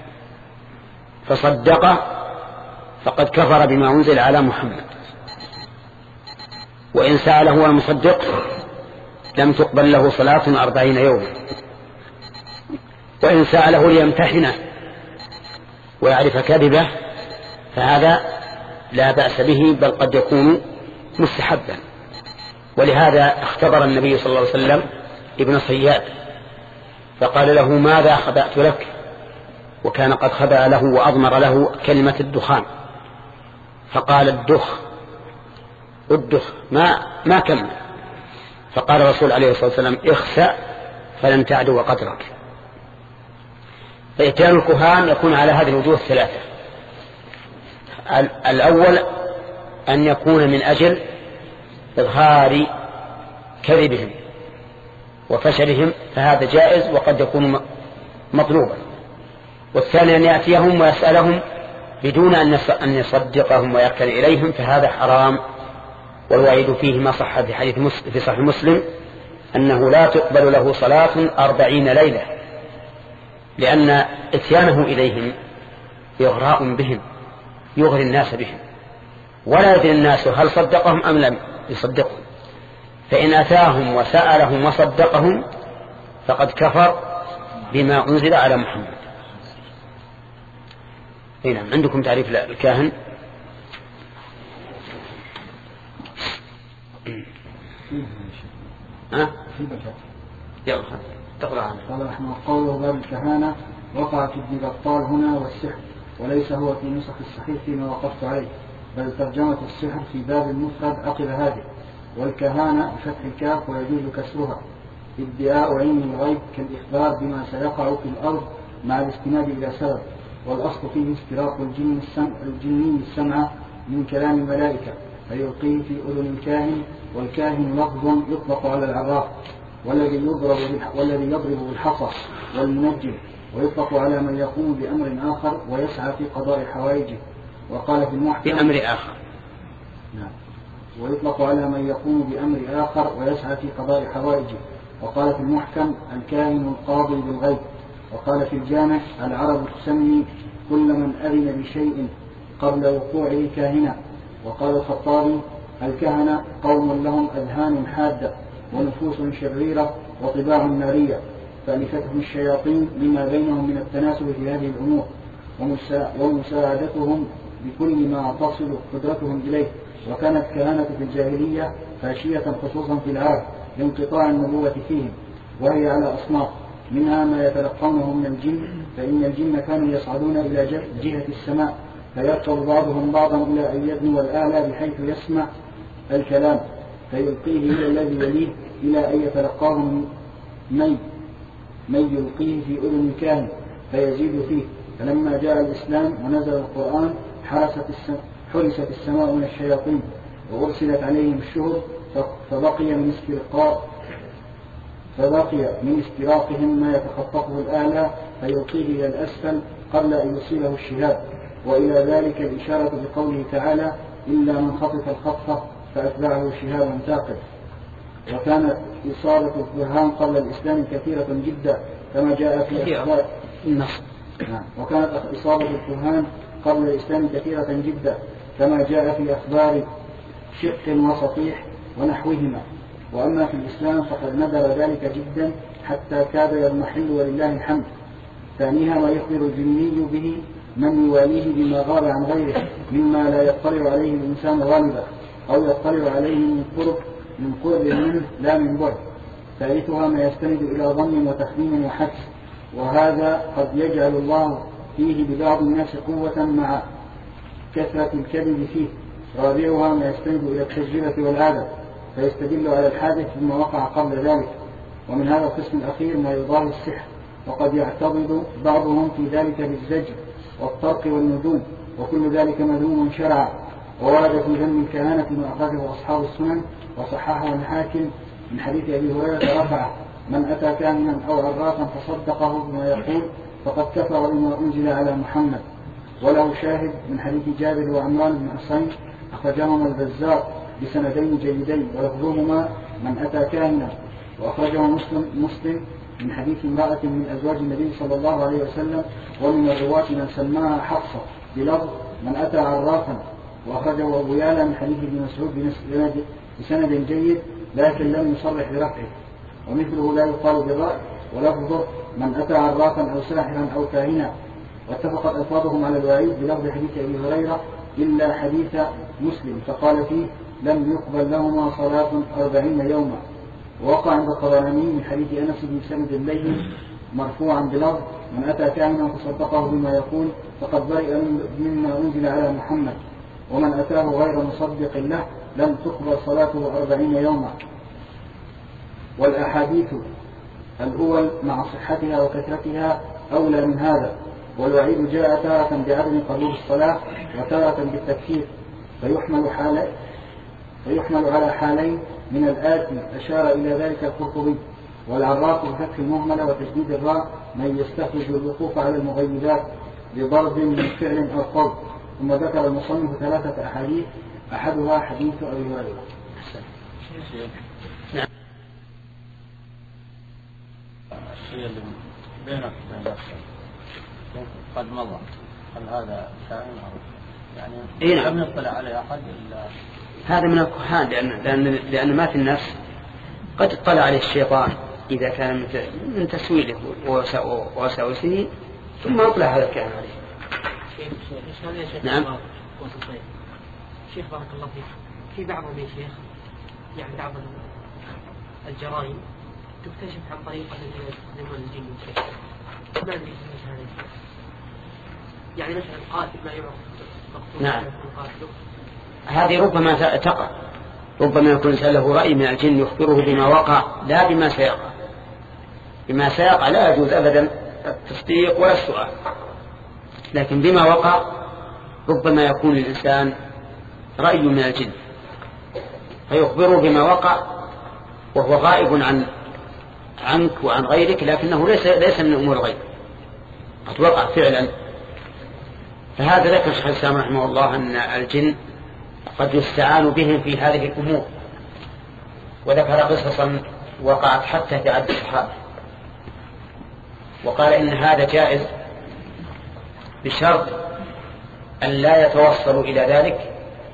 فصدقه فقد كفر بما أنزل على محمد، وإن سأله هو المصدق لم تقبل له صلاة أربعين يوما، وإن سأله ليمتحنه ويعرف كذبه فهذا لا بأس به، بل قد يكون مستحبا. ولهذا اختبر النبي صلى الله عليه وسلم ابن صياد فقال له ماذا خبأت لك، وكان قد خبأ له وأضمر له كلمة الدخان، فقال الدخ الدخ ما, ما كمل، فقال الرسول عليه الصلاة والسلام اخسأ فلن تعدو قدرك. فإتيان الكهان يكون على هذه الوجوه الثلاثة. الأول أن يكون من أجل إظهار كذبهم وفشلهم، فهذا جائز وقد يكون مطلوبا. والثاني أن يأتيهم ويسألهم بدون أن يصدقهم ويركن إليهم، فهذا حرام. والوعيد فيه ما صح في حديث في صحيح مسلم أنه لا تقبل له صلاة أربعين ليلة، لأن اتيانه إليهم إغراء بهم، يغري الناس بهم، ولا يدري الناس هل صدقهم أم لم يصدقهم. فإن أتاهم وسألهم وصدقهم فقد كفر بما أنزل على محمد. هنا عندكم تعريف الكاهن؟ ها؟ يلا تقرأ عنه. قال رحمه قوله باب الكهانة وقع في ابن بطال هنا والسحر، وليس هو في نسخ الصحيح فيما وقفت عليه، بل ترجمة السحر في باب المفرد عقب هذه. والكهانة بفتح الكاف ويجوز كسرها، ادعاء علم الغيب كالإخبار بما سيقع في الأرض مع الاستناد إلى سبب. والأصل فيه استراق الجن السمع الجني السمع من كلام الملائكة فيلقيه في أذن الكاهن. والكاهن لفظ يطلق على العراف والذي يضرب والذي يضرب بالحصى والمنجم، ويطلق على من يقوم بأمر آخر ويسعى في قضاء حوائجه. وقال في المحكم بأمر آخر. نعم. ويطلق على من يقوم بأمر آخر ويسعى في قضاء حوائجه. وقال في المحكم الكاهن القاضي بالغيب. وقال في الجامع العرب تسمي كل من أذن بشيء قبل وقوعه كاهنا. وقال الخطابي الكهنة قوم لهم أذهان حادة ونفوس شريرة وطباع نارية، فألفتهم الشياطين لما بينهم من التناسب في هذه الأمور ومساعدتهم بكل ما تصل قدرتهم إليه. وكانت كهنة في الجاهلية فاشية خصوصا في العرب لانقطاع النبوة فيهم، وهي على أصناف، منها ما يتلقونه من الجن، فإن الجن كانوا يصعدون إلى جهة السماء فيركب بعضهم بعضا إلى أن يدنو الأعلى بحيث يسمع الكلام فيلقيه إلى الذي يليه إلى أن يتلقاه من من يلقيه في أذن الكاهن فيزيد فيه. فلما جاء الإسلام ونزل القرآن حرست حرست السماء من الشياطين وأرسلت عليهم الشهب، فبقي من استرقاء فبقي من استراقهم ما يتخطفه الأعلى فيلقيه إلى الأسفل قبل أن يصيبه الشهاب. وإلى ذلك الإشارة بقوله تعالى إلا من خطف الخطفة فأتبعه شهاب ثاقب. وكانت إصابة الكهان قبل الإسلام كثيرة جدا كما جاء في أخبار النص. وكانت إصابة الكهان قبل الإسلام كثيرة جدا كما جاء في أخبار شق وصفيح ونحوهما. وأما في الإسلام فقد ندر ذلك جدا حتى كاد يضمحل ولله الحمد. ثانيها ما يخبر الجني به من يواليه بما غاب عن غيره مما لا يطلع عليه الإنسان غالبا أو يطلع عليه من قرب من قرب منه لا من بعد. ثالثها ما يستند إلى ظن وتخمين وحدس، وهذا قد يجعل الله فيه ببعض الناس قوة مع كثرة الكذب فيه. رابعها ما يستند إلى التجربة والعادة فيستدل على الحادث بما وقع قبل ذلك. ومن هذا القسم الأخير ما يضاهي السحر، وقد يعتضد بعضهم في ذلك بالزجر والطرق والنجوم، وكل ذلك مذموم شرعا. وورد في ذم الكهانة ما أخرجه أصحاب السنن وصححه الحاكم من حديث أبي هريرة رفعه: من أتى كاهنا أو عرافا فصدقه بما يقول فقد كفر بما أنزل على محمد. وله شاهد من حديث جابر وعمران بن حصين أخرجهما البزار بسندين جيدين ولفظهما من أتى كاهنا. وأخرجه مسلم, مسلم من حديث امرأة من أزواج النبي صلى الله عليه وسلم ومن الرواة من سماها حفصة بلفظ من أتى عرافا. وأخرجه أبو يالا من حديث ابن مسعود بسند جيد لكن لم يصرح برفعه، ومثله لا يقال بالرأي ولفظه من أتى عرافا أو ساحرا أو كاهنا. واتفقت ألفاظهم على الوعيد بلفظ حديث أبي هريرة إلا حديث مسلم فقال فيه لم يقبل لهما صلاة أربعين يوما. ووقع عند الطبراني من حديث أنس بن سند الليل مرفوعا بلفظ من أتى كاهنا فصدقه بما يقول فقد برئ مما أنزل على محمد، ومن أتاه غير مصدق له لم تقبل صلاته أربعين يوما. والأحاديث الأول مع صحتها وكثرتها أولى من هذا. والوعيد جاء تارة بعدم قبول الصلاة وتارة بالتكفير، فيحمل, حال فيحمل على حالين من الآتي أشار إلى ذلك القرطبي. والعراف بفتح المهملة وتشديد الراء من يستخرج الوقوف على المغيبات بضرب من فعل أو قول. ثم ذكر المصنف ثلاثة أحاديث أحدها حديث أبي هريرة. نعم. الشيء اللي بينك وبين نفسك قد مضى، هل هذا شائع أو يعني إيه؟ لم يطلع عليه أحد إلا هذا من الكهان، لأن, لأن, لأن ما في النفس قد اطلع عليه الشيطان إذا كان من تسويله ووساوسه ثم يطلع هذا الكلام عليه. نعم. شيخ بارك الله فيك، في بعض من شيخ يعني بعض الجرائم تكتشف عن طريق الذين يستخدمون الجن. ما ادري ايش هذا الشيء، يعني مثلا قاتل ما يعرف مقتول. نعم. هذه ربما تقع، ربما يكون له رأي من الجن يخبره بما وقع لا بما سيقع. بما سيقع لا يجوز أبدا التصديق ولا السؤال، لكن بما وقع ربما يكون الإنسان رأي من الجن فيخبره بما وقع وهو غائب عن عنك وعن غيرك، لكنه ليس ليس من أمور الغيب، قد وقع فعلا. فهذا ذكر الشيخ الإسلام رحمه الله أن الجن قد يستعان بهم في هذه الأمور، وذكر قصصا وقعت حتى في عهد الصحابة، وقال إن هذا جائز بشرط أن لا يتوصلوا إلى ذلك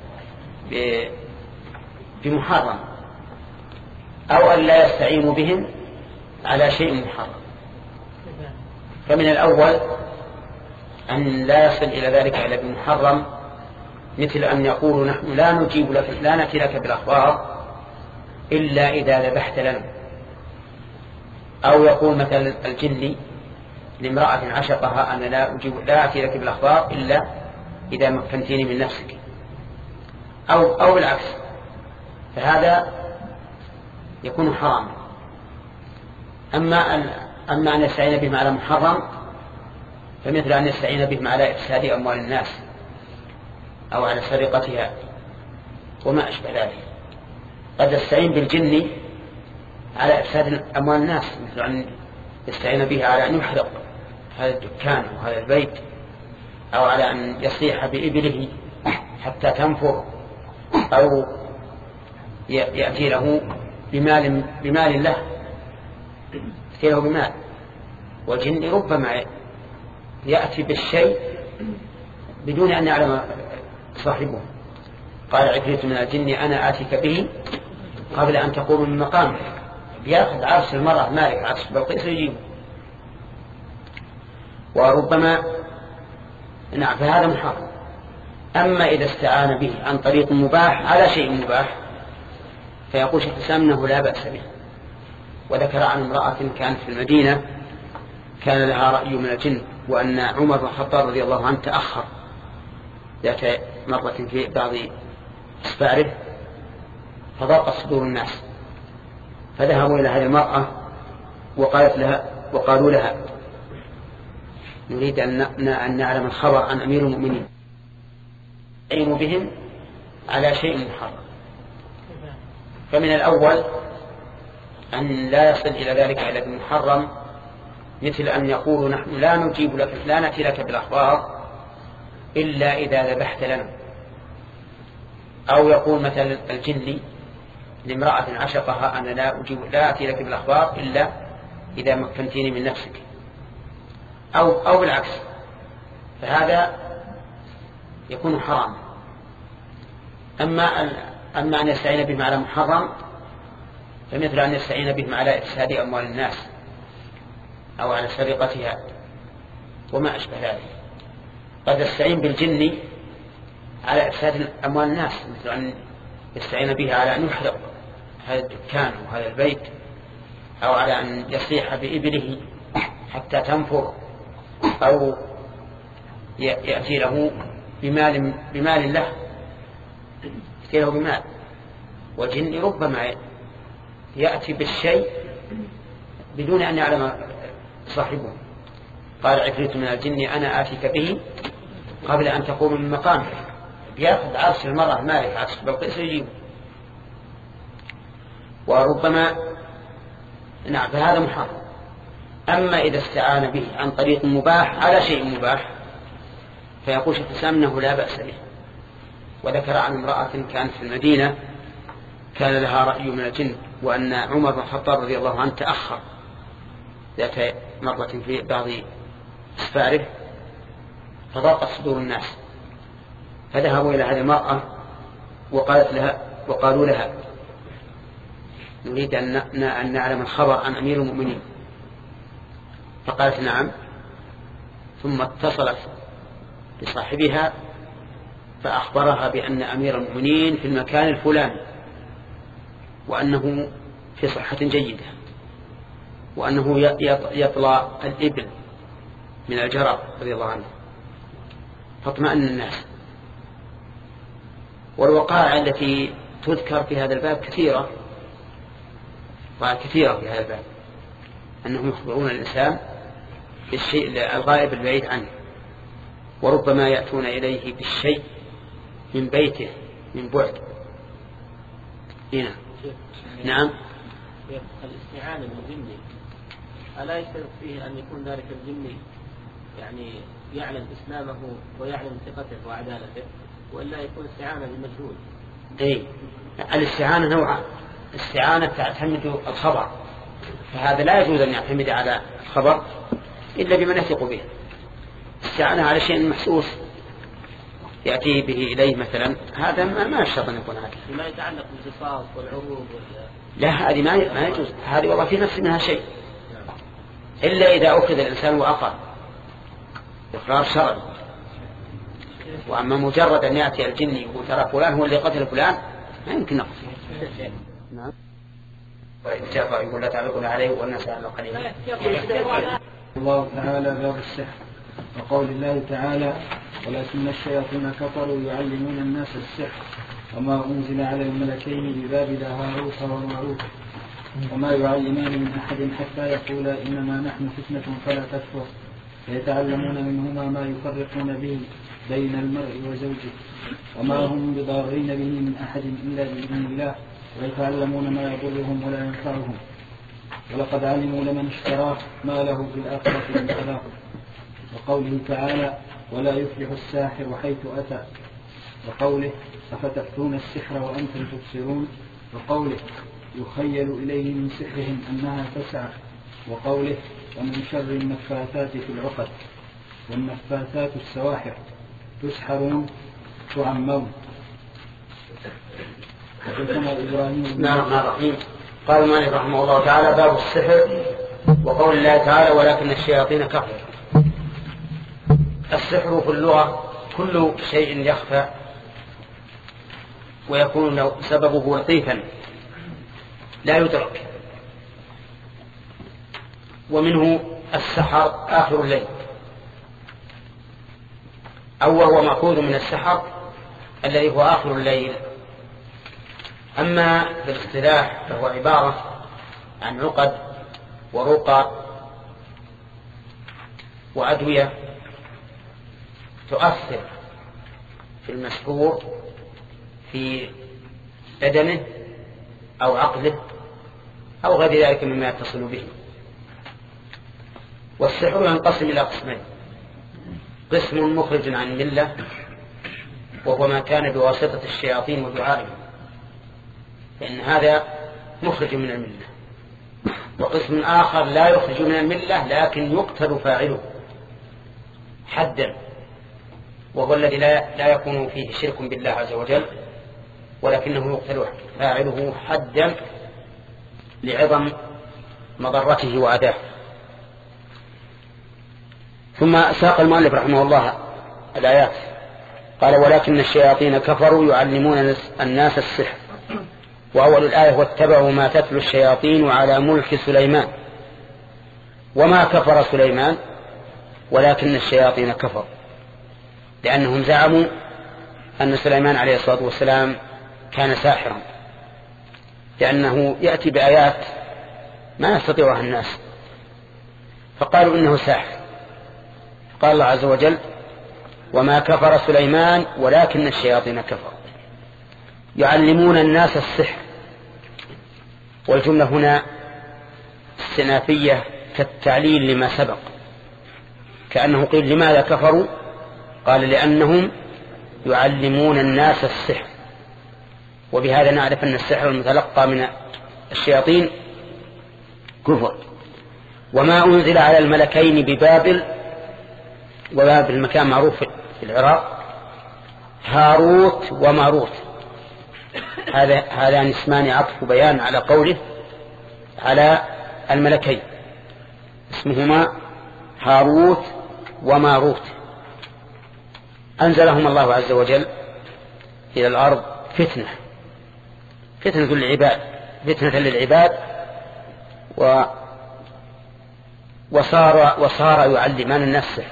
بمحرم، أو أن لا يستعينوا بهم على شيء محرم. فمن الأول أن لا يصل إلى ذلك إلا بمحرم، مثل أن يقولوا نحن لا نجيب لك لا نأتي لك بالأخبار إلا إذا ذبحت لنا، أو يقول مثلا الجن لامرأة عشقها أنا لا أجيب لا أتي لك بالأخبار إلا إذا مكنتيني من نفسك، أو أو العكس، فهذا يكون حراما. أما أن أما أن يستعين بهم على محرم فمثل أن يستعين بهم على إفساد أموال الناس أو على سرقتها وما أشبه ذلك. قد يستعين بالجن على إفساد أموال الناس، مثل أن يستعين به على أن يحرق هذا الدكان وهذا البيت، أو على أن يصيح بإبله حتى تنفر، أو يأتي له بمال بمال له يأتي له بمال. والجن ربما يأتي بالشيء بدون أن يعلم صاحبه. قال عفريت من الجن أنا آتيك به قبل أن تقوم من مقامك. بيأخذ عرش المرأة مالك عرش بلقيس يجيبه. وربما نعم فهذا محرم. أما إذا استعان به عن طريق مباح على شيء مباح فيقول شيخ الإسلام أنه لا بأس به. وذكر عن امرأة كانت في المدينة كان لها رأي من الجن، وأن عمر بن الخطاب رضي الله عنه تأخر ذات مرة في بعض أسفاره فضاقت صدور الناس، فذهبوا إلى هذه المرأة وقالت لها وقالوا لها نريد أن نعلم الخبر عن أمير المؤمنين يعلم بهم على شيء محرم. فمن الأول أن لا يصل إلى ذلك إلا بالمحرم، مثل أن يقولوا نحن لا نجيب لك لا نأتي لك بالأخبار إلا إذا ذبحت لنا، أو يقول مثلا الجن لامرأة عشقها أنا لا أجيب لا أتي لك بالأخبار إلا إذا مكنتيني من نفسك، أو أو بالعكس، فهذا يكون حرام. أما أما أن يستعين بهم على محرم فمثل أن يستعين بهم على إفساد أموال الناس أو على سرقتها وما أشبه ذلك. قد يستعين بالجن على إفساد أموال الناس، مثل أن يستعين به على أن يحرق هذا الدكان وهذا البيت، أو على أن يصيح بإبله حتى تنفر، أو يأتي له بمال, بمال له يأتي له بمال. والجن ربما يأتي بالشيء بدون أن يعلم صاحبه. قال عفريت من الجن أنا آتيك به قبل أن تقوم من مقامك. بيأخذ عرش المرأة مالك عرش بلقيس يجيبه. وربما نعم فهذا محرم. أما إذا استعان به عن طريق مباح على شيء مباح فيقول شيخ الإسلام أنه لا بأس به. وذكر عن امرأة كانت في المدينة كان لها رأي من الجن، وأن عمر بن الخطاب رضي الله عنه تأخر ذات مرة في بعض أسفاره فضاقت صدور الناس، فذهبوا إلى هذه المرأة وقالت لها وقالوا لها نريد أن نعلم الخبر عن أمير المؤمنين. فقالت نعم، ثم اتصلت بصاحبها فأخبرها بأن أمير المؤمنين في المكان الفلاني، وأنه في صحة جيدة، وأنه يطلع الإبل من الجرى رضي الله عنه. فاطمأن الناس. والوقائع التي تذكر في هذا الباب كثيرة كثيرة في هذا الباب، أنهم يخبرون الإنسان بالشيء الغائب البعيد عنه، وربما يأتون إليه بالشيء من بيته من بعد. هنا نعم. الاستعانة بالجن ألا يشترط فيه أن يكون ذلك الجن يعني يعلم إسلامه ويعلم ثقته وعدالته، وإلا يكون استعانة بالمجهول؟ أي الاستعانة نوعان. استعانة تعتمد الخبر، فهذا لا يجوز أن يعتمد على الخبر إلا بمن يثق به. استعانة على شيء محسوس يأتي به إليه مثلا، هذا ما يشترط أن يكون هذا. ما يتعلق بالقصاص والعروض لا، هذه ما يجوز. هذه والله في نفس منها شيء، إلا إذا أخذ الإنسان وأقر إقرار شرعي. وأما مجرد أن يأتي الجن يقول ترى فلان هو اللي قتل فلان ما يمكن نقص. نعم. وإتجافا يقول لا تعلقنا عليه والناس على قليلا. الله تعالى باب السحر، وقول الله تعالى ولكن الشياطين كفروا يعلمون الناس السحر وما أنزل على الملكين ببابل هاروت وماروت وما يعلمان من أحد حتى يقولا إنما نحن فتنة فلا تكفر فيتعلمون منهما ما يفرقون به بين المرء وزوجه وما هم بضارين به من أحد إلا بإذن الله ويتعلمون ما يضرهم ولا ينفعهم ولقد علموا لمن اشتراه ما له في الآخرة من خلاق. وقوله تعالى ولا يفلح الساحر حيث أتى. وقوله أفتأتون السحر وأنتم تبصرون. وقوله يخيل إليه من سحرهم أنها تسعى. وقوله ومن شر النفاثات في العقد والنفاثات السواحر. تسحرون تعمون. حدثنا إبراهيم بسم الله الرحمن الرحيم. قال مالك رحمه الله تعالى: باب السحر وقول الله تعالى: ولكن الشياطين كفروا. السحر في اللغة كل شيء يخفى ويكون له سببه لطيفا لا يدرك، ومنه السحر آخر الليل، أو وهو مأخوذ من السحر الذي هو آخر الليل. أما بالاصطلاح فهو عبارة عن عقد ورقى وأدوية تؤثر في المسحور في بدنه أو عقله أو غير ذلك مما يتصل به. والسحر ينقسم إلى قسمين: قسم مخرج عن الملة وهو ما كان بواسطة الشياطين ودعائهم، فإن هذا مخرج من الملة. وقسم آخر لا يخرج من الملة لكن يقتل فاعله حدا، وهو الذي لا, لا يكون فيه شرك بالله عز وجل، ولكنه يقتل فاعله حدا لعظم مضرته وأداه. ثم ساق المؤلف رحمه الله الآيات، قال: ولكن الشياطين كفروا يعلمون الناس السحر. وأول الآية: واتبعوا ما تتلو الشياطين على ملك سليمان وما كفر سليمان ولكن الشياطين كفروا، لأنهم زعموا أن سليمان عليه الصلاة والسلام كان ساحرا، لأنه يأتي بآيات ما يستطيعها الناس، فقالوا إنه ساحر. قال الله عز وجل: وما كفر سليمان ولكن الشياطين كفروا يعلمون الناس السحر. والجملة هنا استنافية كالتعليل لما سبق، كأنه قيل: لماذا كفروا؟ قال: لأنهم يعلمون الناس السحر. وبهذا نعرف أن السحر المتلقى من الشياطين كفر. وما أنزل على الملكين ببابل، وبابل مكان معروف في العراق، هاروت وماروت، هذا هذان اسمان عطف بيان على قوله على الملكين، اسمهما هاروت وماروت. أنزلهم الله عز وجل إلى الأرض فتنة فتنة للعباد فتنة للعباد و وصار وصار يعلمان الناس السحر،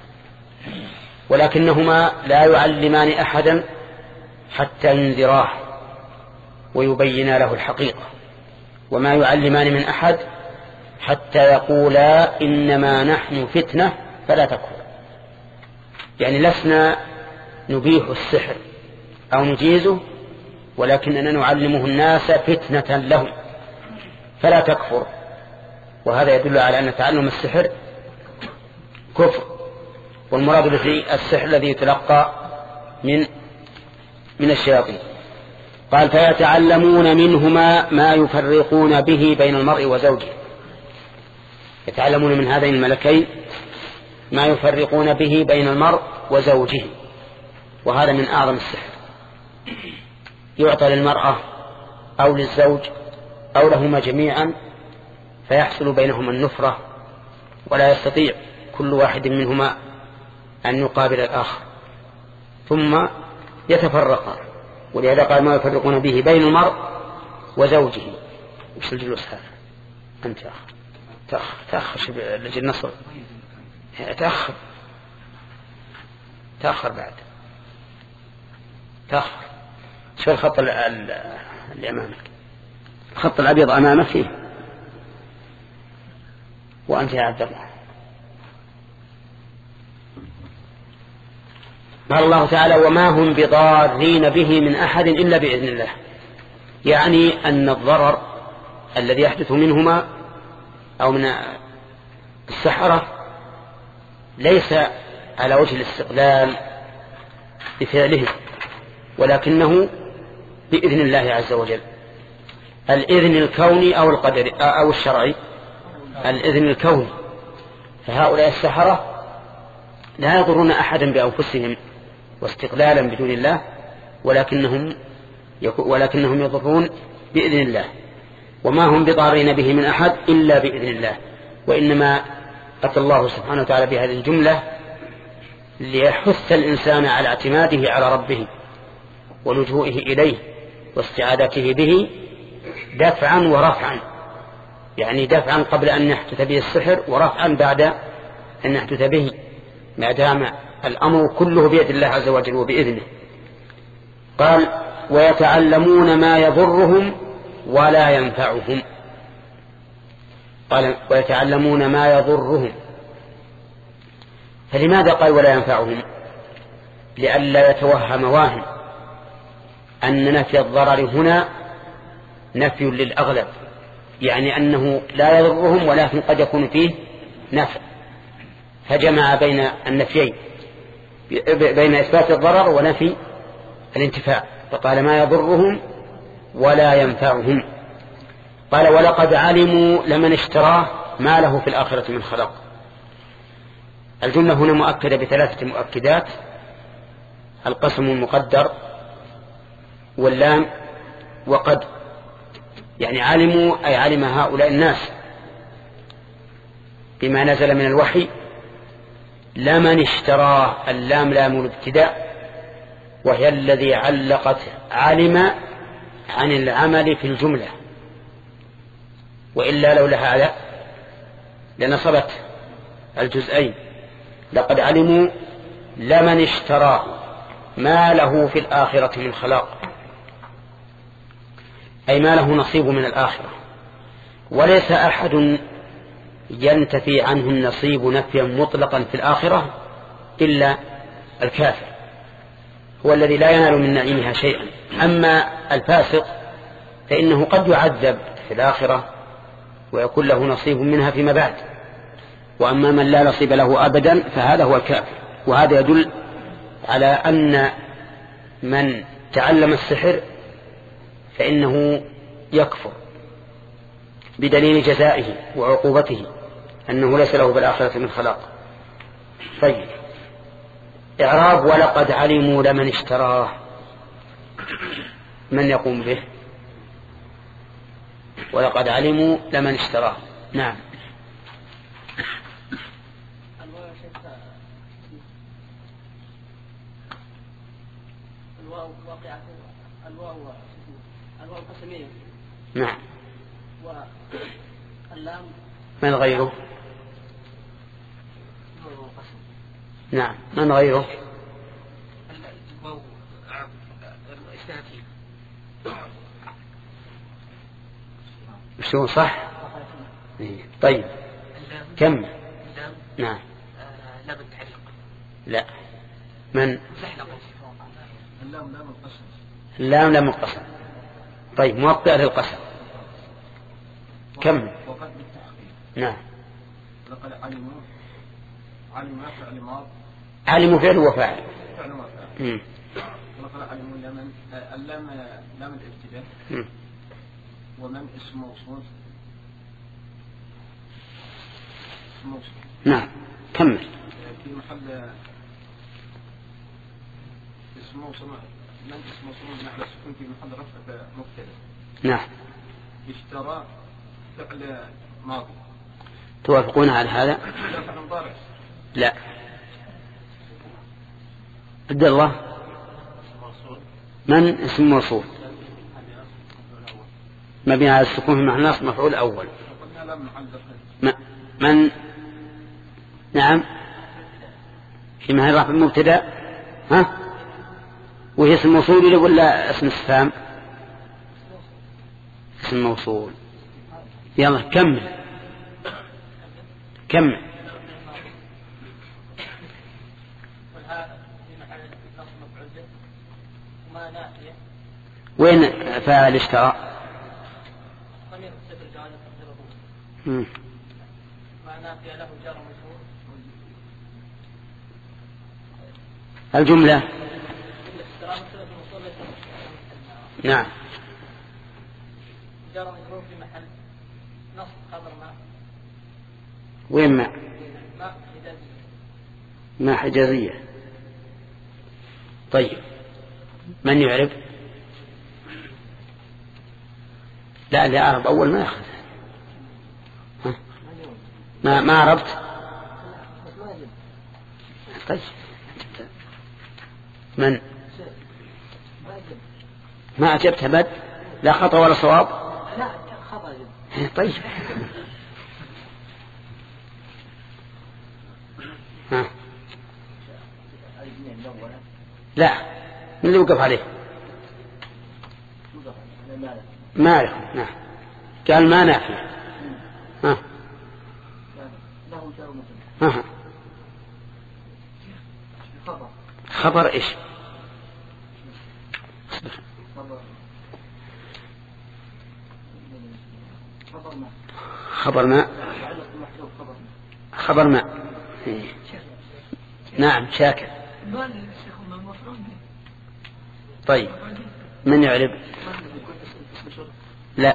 ولكنهما لا يعلمان أحدا حتى ينذراه ويبينا له الحقيقة، وما يعلمان من أحد حتى يقولا إنما نحن فتنة فلا تكفر. يعني لسنا نبيح السحر أو نجيزه، ولكننا نعلمه الناس فتنة لهم فلا تكفر. وهذا يدل على أن تعلم السحر كفر، والمراد به السحر الذي يتلقى من من الشياطين. قال: فيتعلمون منهما ما يفرقون به بين المرء وزوجه. يتعلمون من هذين الملكين ما يفرقون به بين المرء وزوجه، وهذا من أعظم السحر. يعطى للمرأة أو للزوج أو لهما جميعا، فيحصل بينهما النفرة، ولا يستطيع كل واحد منهما أن يقابل الآخر، ثم يتفرقا. ولهذا قال: ما يفرقون به بين المرء وزوجه. وش الجلوس هذا؟ أنت تأخر تأخر تأخر لجل النصر، تأخر تأخر بعد تأخر. شو الخط اللي أمامك؟ الخط الأبيض أمامك فيه، وأنت يا عبد الله. قال الله تعالى: وما هم بضارين به من أحد إلا بإذن الله. يعني أن الضرر الذي يحدث منهما أو من السحرة ليس على وجه الاستقلال بفعله، ولكنه بإذن الله عز وجل. الإذن الكوني أو القدري أو الشرعي. الإذن الكوني، فهؤلاء السحرة لا يضرون أحدا بأنفسهم واستقلالا بدون الله، ولكنهم ولكنهم يضرون بإذن الله، وما هم بضارين به من أحد إلا بإذن الله. وإنما أتى الله سبحانه وتعالى بهذه الجملة ليحث الإنسان على اعتماده على ربه ولجوئه إليه واستعادته به دفعا ورفعا، يعني دفعا قبل أن يحدث به السحر، ورفعا بعد أن يحدث به، ما دام الأمر كله بيد الله عز وجل وبإذنه. قال ويتعلمون ما يضرهم ولا ينفعهم. قال ويتعلمون ما يضرهم، فلماذا قال ولا ينفعهم؟ لئلا يتوهم واهم أن نفي الضرر هنا نفي للأغلب، يعني أنه لا يضرهم ولكن قد يكون فيه نفع، فجمع بين النفيين، بين إثبات الضرر ونفي الانتفاع، فقال ما يضرهم ولا ينفعهم. قال ولقد علموا لمن اشتراه ما له في الآخرة من خلاق. الجملة هنا مؤكدة بثلاثة مؤكدات: القسم المقدر واللام وقد، يعني علموا أي علم هؤلاء الناس بما نزل من الوحي لمن اشتراه. اللام لام الابتداء، وهي الذي علقت علم عن العمل في الجملة، وإلا لولا هذا لنصبت الجزئين. لقد علموا لمن اشتراه ما له في الآخرة من خلاق، أي ما له نصيب من الآخرة. وليس أحد ينتفي عنه النصيب نفيا مطلقا في الآخرة إلا الكافر، هو الذي لا ينال من نعيمها شيئا. أما الفاسق فإنه قد يعذب في الآخرة ويكون له نصيب منها فيما بعد، وأما من لا نصيب له أبدا فهذا هو الكافر. وهذا يدل على أن من تعلم السحر فإنه يكفر بدليل جزائه وعقوبته أنه ليس له بالآخرة من خلاق. طيب، إعراب ولقد علموا لمن اشتراه، من يقوم به؟ ولقد علموا لمن اشتراه. نعم. الواو واقعة، الواو الواو القسمية. نعم. واللام من غيره؟ نعم، من غيره؟ الواو استنافية. شو صح؟ طيب كم؟ نعم. لام التحريق. لا، من؟ اللام لام القسم. اللام لام القسم. طيب، موقع للقسم. كم؟ وقد بالتحقيق. نعم. لقد علموا علموا فعل ماض. علموا فعل وفاعل. فعل وفاعل. امم. لقد علموا لمن اللام لام الابتداء. امم. ومن اسم موصول. اسم موصول. نعم، كمل. في محل اسم موصول، من اسم موصول نحن سكون في محل رفع مبتدا. نعم. اشترى فعل ماضي. توافقون على هذا؟ فعل مضارع. لا. عبد الله، من اسم موصول مبني على السكون في محل نصب مفعول أول. من؟ نعم، في محل رفع مبتدا. ها، وهي اسم موصول ولا اسم استفهام؟ اسم موصول. يلا كمل كمل. وين فاعل اشترى؟ مم. الجملة. نعم. وين ما؟ ما حجازية. طيب من يعرب؟ لا اللي أعرب أول ما يأخذ. ما ما عربت. طيب من ما أجبت بد لا خطأ ولا صواب. لا خطأ. طيب ها. لا من اللي وقف عليه؟ مالك. نعم قال ما نافع. ها ها خبر ايش؟ خبر ما خبر ما إيه. نعم شاكر. طيب من يعرب؟ لا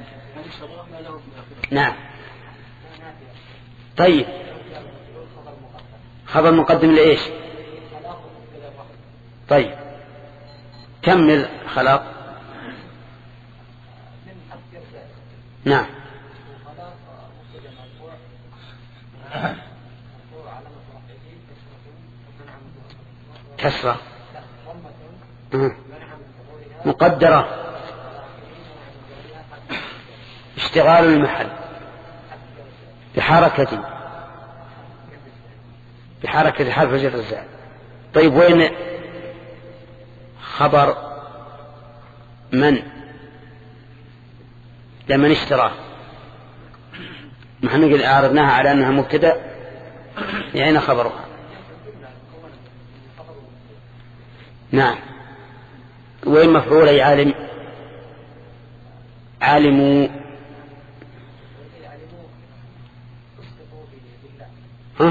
نعم. طيب خبر مقدم لإيش؟ طيب كمل خلاق. نعم كسرة مقدرة اشتغال المحل بحركة بحركة حرف جر الزائد. طيب وين خبر من لمن اشتراه؟ نحن قد أعرضناها على أنها مبتدأ يعني خبرها. نعم وين مفعول أي عالم؟ عالموا. ها؟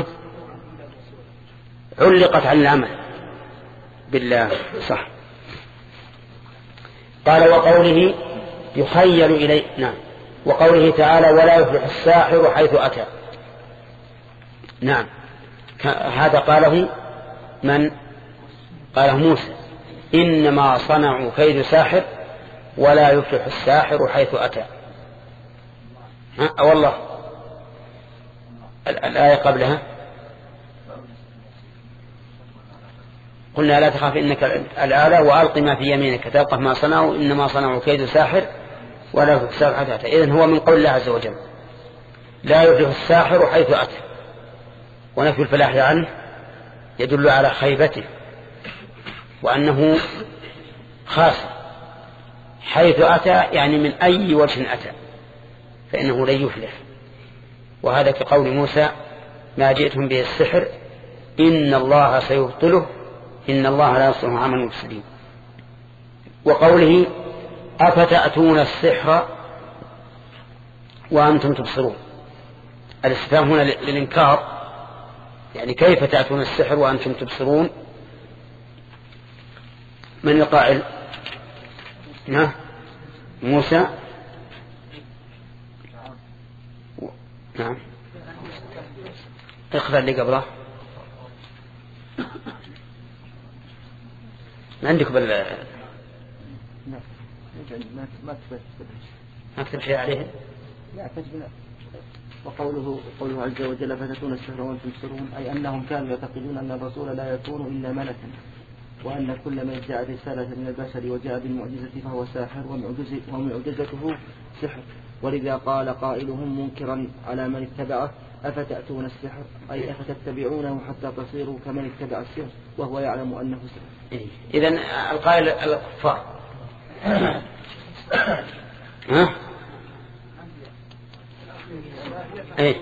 علقت عن العمل بالله صح. قال وقوله يخيل إليه. نعم وقوله تعالى ولا يفلح الساحر حيث أتى. نعم هذا قاله من؟ قاله موسى إنما صنعوا كيد ساحر ولا يفلح الساحر حيث أتى. ها والله الآية قبلها قلنا لا تخاف إنك الآلة وألق ما في يمينك تلقف ما صنعوا إنما صنعوا كيد ساحر ولا يفلح الساحر حيث أتى. إذن هو من قول الله عز وجل لا يفلح الساحر حيث أتى. ونفي الفلاح عنه يدل على خيبته وأنه خاسر. حيث أتى يعني من أي وجه أتى فإنه لن يفلح. وهذا كقول موسى ما جئتم به السحر إن الله سيبطله إن الله لا يصلح عمل المفسدين. وقوله أفتأتون السحر وأنتم تبصرون. الاستفهام هنا للإنكار يعني كيف تأتون السحر وأنتم تبصرون؟ من القائل؟ نعم موسى. نعم اقرأ اللي قبله. عندك بال ما أكتب شيء عليه. لا تجب. وقوله قوله عز وجل فتأتون السحر وأنتم تبصرون أي أنهم كانوا يعتقدون أن الرسول لا يكون إلا ملكا وأن كل من ادعى رسالة من البشر وجاء بالمعجزة فهو ساحر ومعجزته سحر. ولذا قال قائلهم منكرا على من اتبعه أفتأتون السحر أي أفتتبعونه حتى تصيروا كمن اتبع السحر وهو يعلم أنه سحر. إذن القائل الكفار ها ايه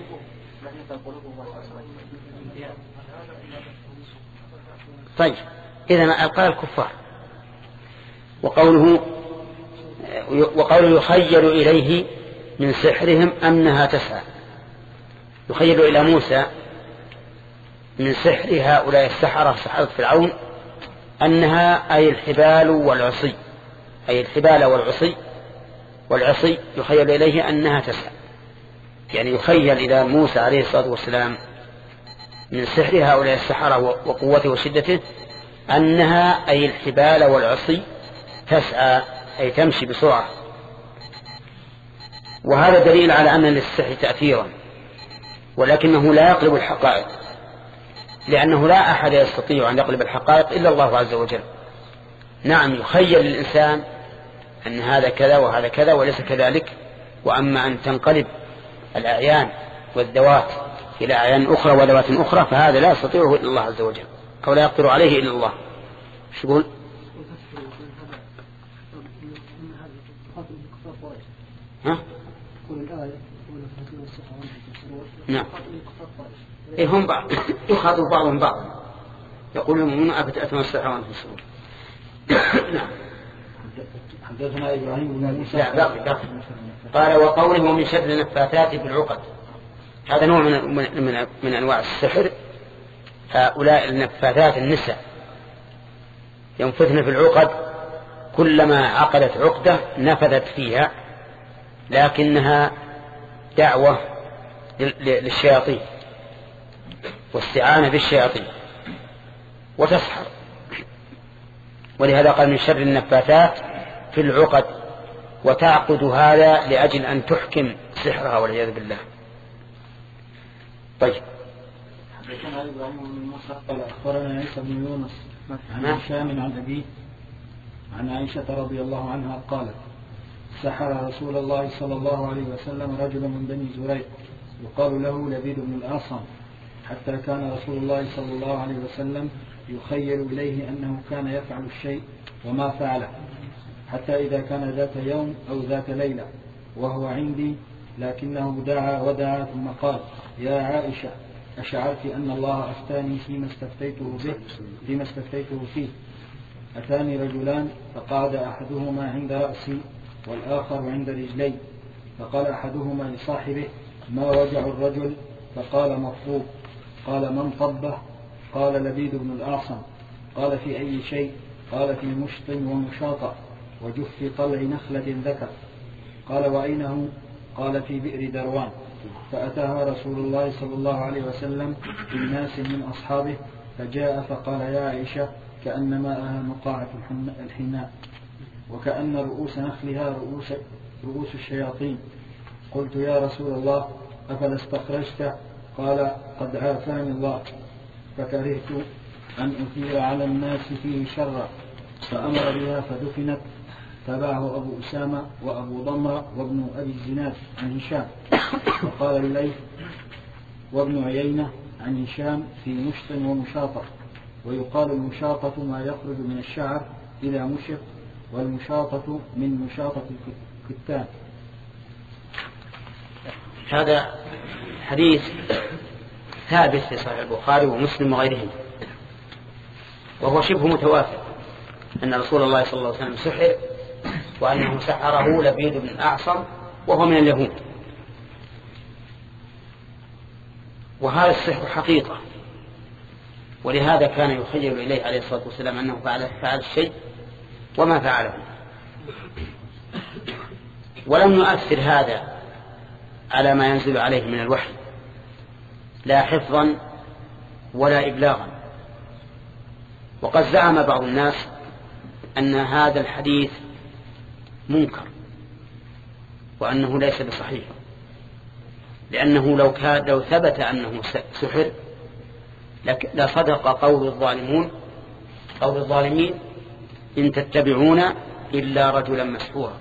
طيب إذن القائل الكفار. وقوله وقوله يخيل إليه من سحرهم أنها تسعى. يخيل إلى موسى من سحر هؤلاء السحرة سحرة فرعون أنها أي الحبال والعصي أي الحبال والعصي والعصي يخيل إليه أنها تسعى. يعني يخيل إلى موسى عليه الصلاة والسلام من سحر هؤلاء السحرة وقوته وشدته أنها أي الحبال والعصي تسعى أي تمشي بسرعة، وهذا دليل على أن للسحر تأثيرا، ولكنه لا يقلب الحقائق، لأنه لا أحد يستطيع أن يقلب الحقائق إلا الله عز وجل. نعم يخيل للإنسان أن هذا كذا وهذا كذا وليس كذلك، وأما أن تنقلب الأعيان والذوات إلى أعيان أخرى وذوات أخرى فهذا لا يستطيعه إلا الله عز وجل، أو لا يقدر عليه إلا الله. شو يقول؟ ها؟ نعم. إيه هم بعض يخاطب بعضهم بعضا، يقول المؤمنون أفتأتون السحر وأنتم تبصرون. نعم. حدثنا إبراهيم بن موسى. لا باقي باقي. قال وقوله من شر النفاثات في العقد، هذا نوع من من من أنواع السحر. هؤلاء النفاثات النساء ينفثن في العقد، كلما عقدت عقدة نفذت فيها، لكنها دعوة للشياطين واستعانة بالشياطين وتسحر، ولهذا قال من شر النفاثات في العقد، وتعقد هذا لأجل أن تحكم سحرها والعياذ بالله. طيب. حدثنا إبراهيم بن موسى قال أخبرنا عيسى بن يونس عن هشام عن أبيه عن عائشة رضي الله عنها قالت سحر رسول الله صلى الله عليه وسلم رجل من بني زريق يقال له لبيد بن الأعصم، حتى كان رسول الله صلى الله عليه وسلم يخيل إليه أنه كان يفعل الشيء وما فعله، حتى إذا كان ذات يوم أو ذات ليلة وهو عندي لكنه دعا ودعا ثم قال يا عائشة أشعرت أن الله أفتاني فيما استفتيته به فيما استفتيته فيه. أتاني رجلان فقعد أحدهما عند رأسي والآخر عند رجلي، فقال أحدهما لصاحبه ما وجع الرجل؟ فقال مفروض. قال من طبه؟ قال لبيد بن الأعصم. قال في أي شيء؟ قال في مشط ومشاطة وجف طلع نخلة ذكر. قال وأينه؟ قال في بئر دروان. فأتاها رسول الله صلى الله عليه وسلم بالناس من أصحابه، فجاء فقال يا عائشة كأن ماءها نقاعة الحناء، وكأن رؤوس نخلها رؤوس, رؤوس الشياطين. قلت يا رسول الله أفلا استخرجت؟ قال قد عافاني الله، فكرهت أن أثير على الناس فيه شرا، فأمر بها فدفنت. تبعه أبو أسامة وأبو ضمرة وابن أبي الزناد عن هشام. وقال الليث وابن عيينة عن هشام في مشط ومشاطة، ويقال المشاطة ما يخرج من الشعر إلى مشط، والمشاطة من مشاطة الكتان. هذا حديث ثابت في صحيح البخاري ومسلم وغيرهم، وهو شبه متوافق أن رسول الله صلى الله عليه وسلم سحر، وأنه سحره لبيد بن الأعصم وهو من اليهود. وهذا السحر حقيقة، ولهذا كان يخيل إليه عليه الصلاة والسلام أنه فعل, فعل الشيء وما فعله، ولم يؤثر هذا على ما ينزل عليه من الوحي لا حفظا ولا إبلاغا. وقد زعم بعض الناس أن هذا الحديث منكر وأنه ليس بصحيح، لأنه لو كان لو ثبت أنه سحر لصدق قول الظالمون قول الظالمين إن تتبعون إلا رجلا مسحورا.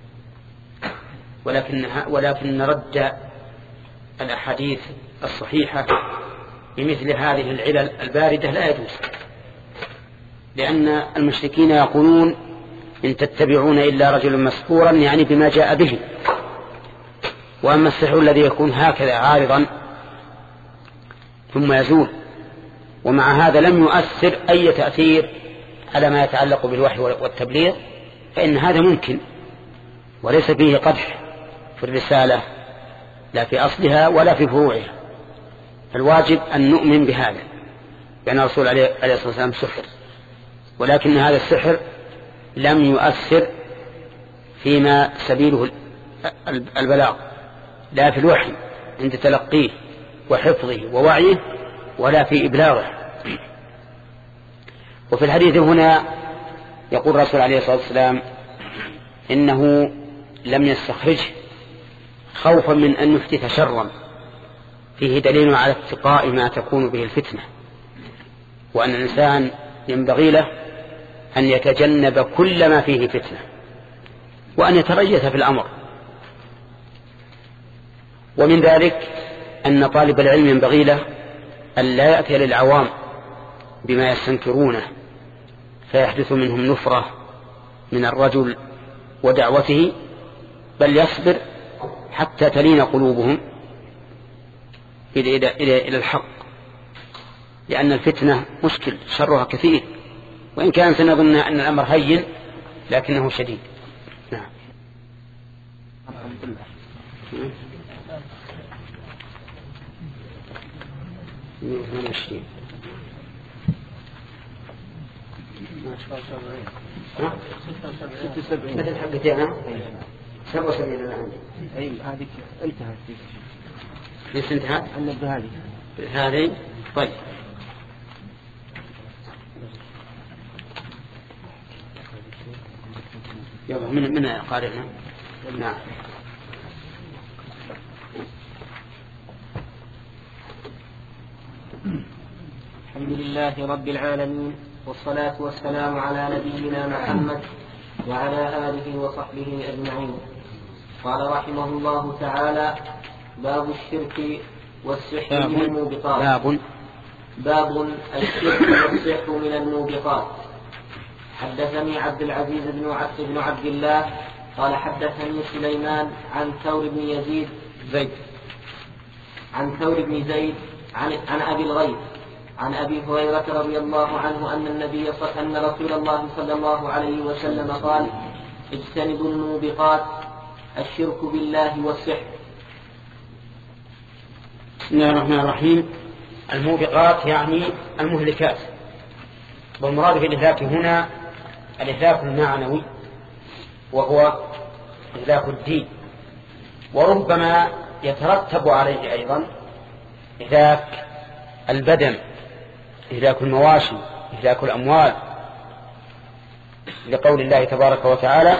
ولكن ولكن رد الأحاديث الصحيحة بمثل هذه العلل الباردة لا يجوز، لأن المشركين يقولون إن تتبعون إلا رجلا مسحورا، يعني بما جاء به. وأما السحر الذي يكون هكذا عارضا ثم يزول، ومع هذا لم يؤثر أي تأثير على ما يتعلق بالوحي والتبليغ، فإن هذا ممكن وليس فيه قدح في الرسالة لا في أصلها ولا في فروعها. فالواجب أن نؤمن بهذا، لأن الرسول عليه الصلاة والسلام سحر، ولكن هذا السحر لم يؤثر فيما سبيله البلاغ، لا في الوحي عند تلقيه وحفظه ووعيه، ولا في إبلاغه. وفي الحديث هنا يقول الرسول عليه الصلاة والسلام إنه لم يستخرجه خوفا من أن يحدث شرا، فيه دليل على اتقاء ما تكون به الفتنة، وأن الإنسان ينبغي له أن يتجنب كل ما فيه فتنة وأن يتريث في الأمر. ومن ذلك أن طالب العلم ينبغي له أن لا يأتي للعوام بما يستنكرونه فيحدث منهم نفرة من الرجل ودعوته، بل يصبر حتى تلين قلوبهم إلى, إلى, إلى, إلى الحق، لأن الفتنة مشكل شرها كثير، وإن كان سنظن أن الأمر هين لكنه شديد. نعم. مثل حقتي أنا سبعة وسبعين أنا عندي. أي هذه انتهت. ليش انتهت؟ عندنا بهذه. هذه طيب. يلا من من قارئنا. نعم. الحمد لله رب العالمين، والصلاة والسلام على نبينا محمد وعلى آله وصحبه أجمعين. قال رحمه الله تعالى: باب الشرك والسحر من الموبقات. باب باب الشرك والسحر من الموبقات. حدثني عبد العزيز بن عبد بن عبد الله قال حدثني سليمان عن ثور بن يزيد زيد عن ثور بن زيد عن عن أبي الغيث عن أبي هريرة رضي الله عنه أن النبي صلى أن رسول الله صلى الله عليه وسلم قال: اجتنبوا الموبقات، الشرك بالله والسحر. بسم الله الرحمن الرحيم. الموبقات يعني المهلكات، والمراد بالإهلاك هنا الإهلاك المعنوي وهو إهلاك الدين، وربما يترتب عليه أيضا إهلاك البدن، إهلاك المواشي، إهلاك الأموال، لقول الله تبارك وتعالى: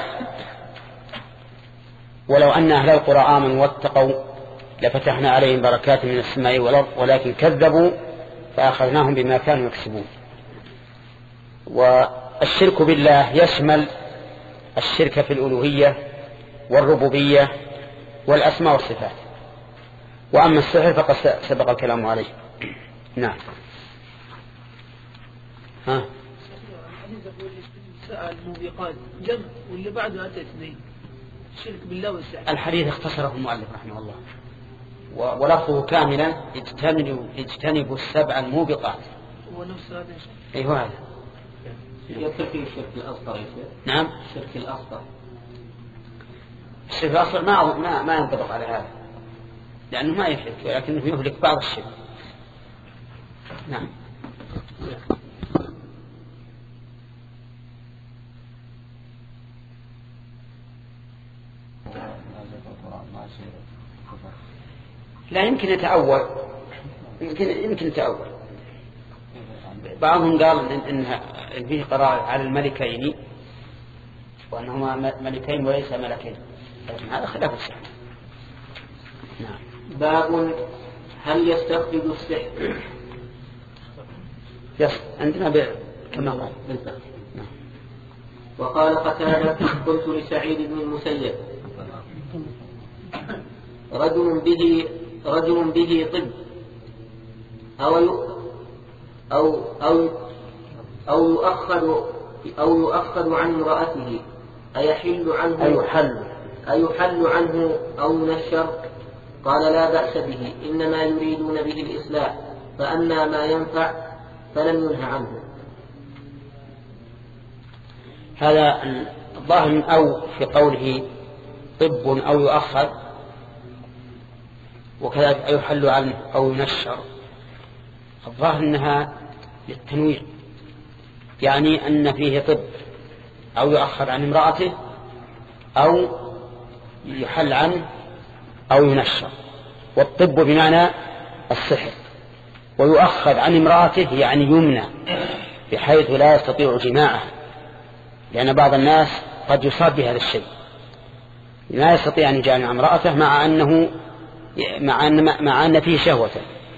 ولو أن أهل القرى آمنوا واتقوا لفتحنا عليهم بركات من السماء والأرض ولكن كذبوا فأخذناهم بما كانوا يكسبون. والشرك بالله يشمل الشرك في الألوهية والربوبية والأسماء والصفات. وأما السحر فقد سبق الكلام عليه. نعم. ها الموبقات جمع واللي بعده أتى اثنين، الشرك بالله والسحر. الحديث اختصره المؤلف رحمه الله ولفظه كاملا: اجتنبوا اجتنبوا السبع الموبقات. هو نفس هذا اي هو هذا. يدخل فيه الشرك الأصغر. نعم. الشرك الأصغر. الشرك الأصغر ما ما ما ينطبق على هذا، لأنه ما يهلك ولكنه يهلك بعض الشرك. نعم. لا يمكن يتأول، يمكن يمكن يتأول. بعضهم قال إن إن فيه قراءة على الملكين وأنهما ملكين وليس ملكين، لكن هذا خلاف السحر. نعم. باب هل يستخرج السحر؟ يس عندنا ب... كما قال. نعم. وقال قتادة: قلت لسعيد بن المسيب: رجل به رجل به طب أو أو أو أو يؤخذ أو يؤخذ عن امرأته أيحل عنه أيحل أيحل عنه أو ينشر؟ قال: لا بأس به، إنما يريدون به الإصلاح، فأما ما ينفع فلم ينه عنه. هذا الظاهر أو في قوله طب أو يؤخذ، وكذلك أيحل عنه أو ينشر، الظاهر أنها للتنويع، يعني أن فيه طب أو يؤخذ عن امرأته أو يحل عنه أو ينشر. والطب بمعنى السحر، ويؤخذ عن امرأته يعني يمنع بحيث لا يستطيع جماعه، لأن بعض الناس قد يصاب بهذا الشيء، لا يستطيع أن يجامع امرأته مع أنه مع أن, مع أن فيه شهوة.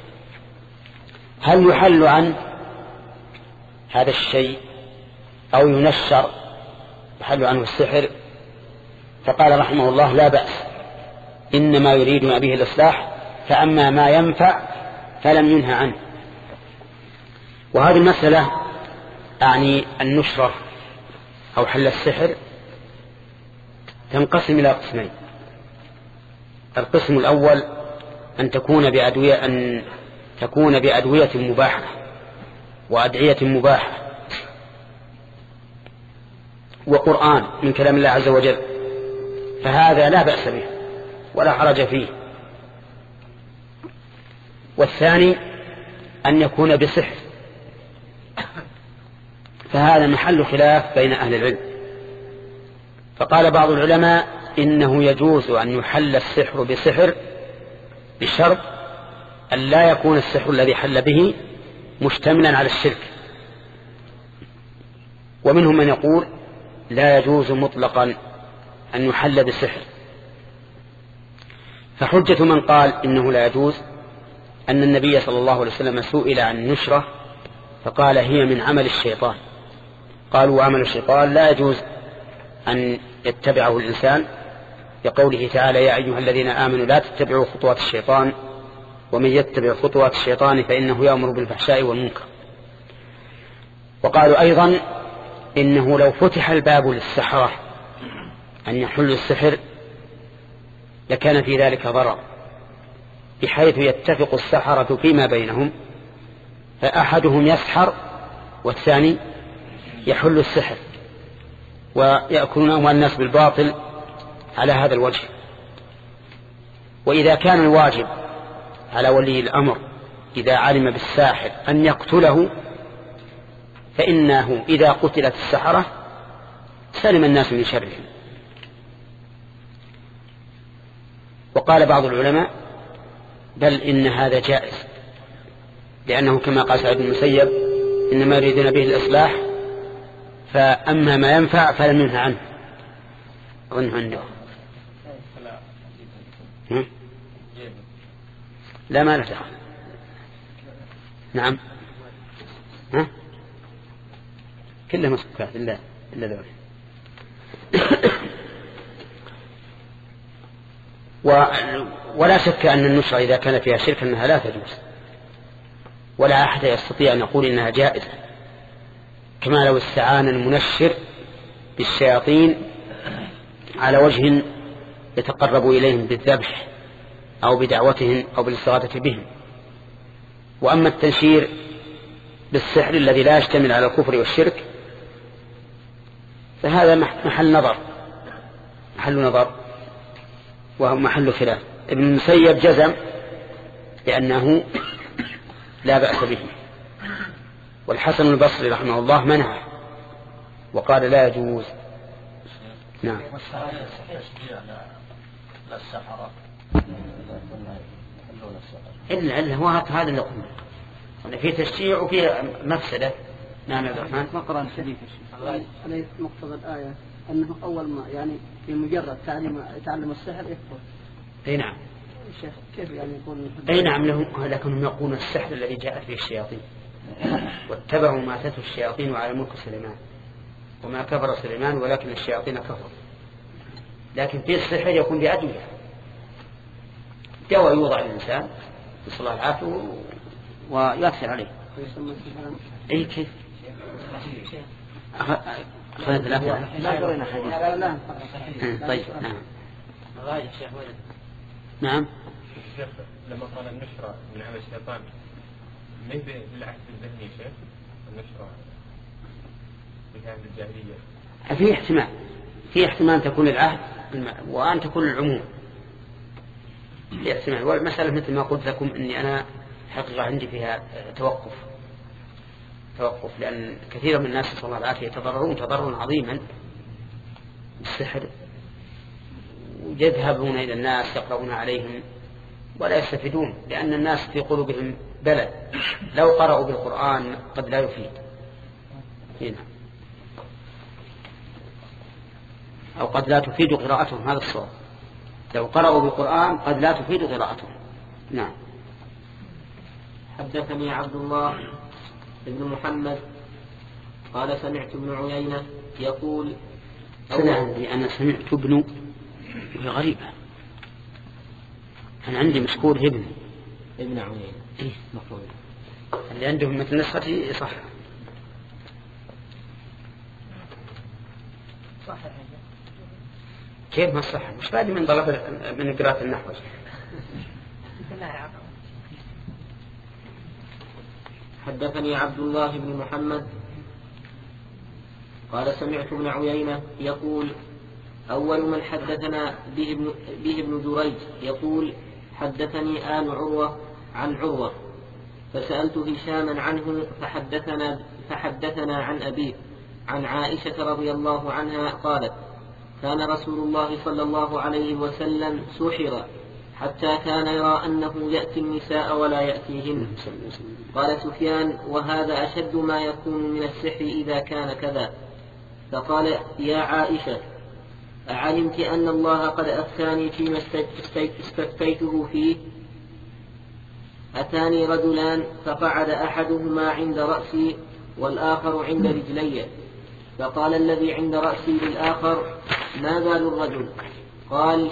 هل يحل عنه هذا الشيء أو ينشر يحل عنه السحر؟ فقال رحمه الله: لا بأس، إنما يريدون به الإصلاح، فأما ما ينفع فلم ينهى عنه. وهذه المسألة أعني النشرة أو حل السحر تنقسم إلى قسمين. القسم الأول أن تكون بأدوية أن تكون بأدوية مباحة وأدعية مباحة وقرآن من كلام الله عز وجل، فهذا لا بأس به ولا حرج فيه. والثاني أن يكون بسحر، فهذا محل خلاف بين أهل العلم. فقال بعض العلماء إنه يجوز أن يحل السحر بسحر بشرط أن لا يكون السحر الذي حل به مشتملا على الشرك. ومنهم من يقول لا يجوز مطلقا أن يحل بسحر. فحجة من قال إنه لا يجوز أن النبي صلى الله عليه وسلم سئل عن النشرة فقال هي من عمل الشيطان. قالوا عمل الشيطان لا يجوز أن يتبعه الإنسان، لقوله تعالى: يا أيها الذين آمنوا لا تتبعوا خطوات الشيطان ومن يتبع خطوات الشيطان فإنه يأمر بالفحشاء والمنكر. وقالوا أيضا إنه لو فتح الباب للسحرة أن يحلوا السحر لكان في ذلك ضرر، بحيث يتفق السحرة فيما بينهم، فأحدهم يسحر والثاني يحل السحر، ويأكلون أموال الناس بالباطل على هذا الوجه. وإذا كان الواجب على ولي الأمر إذا علم بالساحر أن يقتله، فإنه إذا قتلت السحرة سلم الناس من شرهم. وقال بعض العلماء بل إن هذا جائز، لأنه كما قال سعيد بن المسيب: إنما يريدون به الإصلاح، فأما ما ينفع فلم ينهى عنه. أظنه عنده لا ما نفع. نعم ها كلها مسكات إلا إلا ذلك. ولا شك أن النشرة إذا كان فيها شرك أنها لا تجوز، ولا أحد يستطيع أن يقول إنها جائزة، كما لو استعان المنشر بالشياطين على وجه يتقرب إليهم بالذبح أو بدعوتهم أو بالاستغاثة بهم. وأما التنشير بالسحر الذي لا يشتمل على الكفر والشرك فهذا محل نظر محل نظر وهو محل خلاف. ابن المسيب جزم لأنه لا بأس به، والحسن البصري رحمه الله منع وقال لا يجوز. نعم. إلا إلا هو هذا اللي قلنا أن في تشجيع وفي مفسدة. نعم يا عبد الرحمن. مقرن شديد عليه مقتضى الآية أنه أول ما يعني في مجرد تعلم تعلم السحر يكفر. أي نعم. شيخ كيف يعني يقول؟ أي نعم له، لكنهم يقولون السحر الذي جاءت به الشياطين واتبعوا ما تتلو الشياطين على ملك سليمان وما كفر سليمان ولكن الشياطين كفروا. لكن في السحر يكون بأدوية، دواء يوضع للإنسان نسأل الله العافية ويأثر عليه. أي كيف؟ أخذت ثلاثة. لا قرينا حديث. طيب نعم. نعم. لما قال النشرة من عمل الشيطان ما هي بالعكس الذهني شيخ؟ النشرة بهذه الجاهلية في احتمال في احتمال تكون العهد وأن تكون العموم، في احتمال. والمسألة مثل ما قلت لكم أني أنا حقيقة عندي فيها توقف توقف لأن كثير من الناس صلى الله عليه وسلم يتضررون تضررا عظيما بالسحر، يذهبون إلى الناس يقرؤون عليهم ولا يستفيدون، لأن الناس في قلوبهم بلد، لو قرأوا بالقرآن قد لا يفيد. هنا. أو قد لا تفيد قراءتهم، هذا الصواب. لو قرأوا بالقرآن قد لا تفيد قراءتهم. نعم. حدثني عبد الله بن محمد قال سمعت ابن عيينة يقول سمعني أنا سمعت ابن غريبة، أنا عندي مشكور ابن ابن عيينة إيه مفروض اللي عندهم مثل نسختي صح. صح كيف ما صح؟ مش بعد من طلب من قراءة النحو. حدثني عبد الله بن محمد قال سمعت ابن عيينة يقول أول من حدثنا به ابن, به ابن جريج يقول حدثني آل عروة عن عروة فسألت هشاما عنه فحدثنا, فحدثنا عن أبيه عن عائشة رضي الله عنها قالت كان رسول الله صلى الله عليه وسلم سحر حتى كان يرى أنه يأتي النساء ولا يأتيهن. قال سفيان وهذا أشد ما يكون من السحر إذا كان كذا. فقال يا عائشة أعلمت أن الله قد أفتاني فيما استفتيته فيه؟ أتاني رجلان فقعد أحدهما عند رأسي والآخر عند رجلي، فقال الذي عند رأسي للآخر ما بال الرجل؟ قال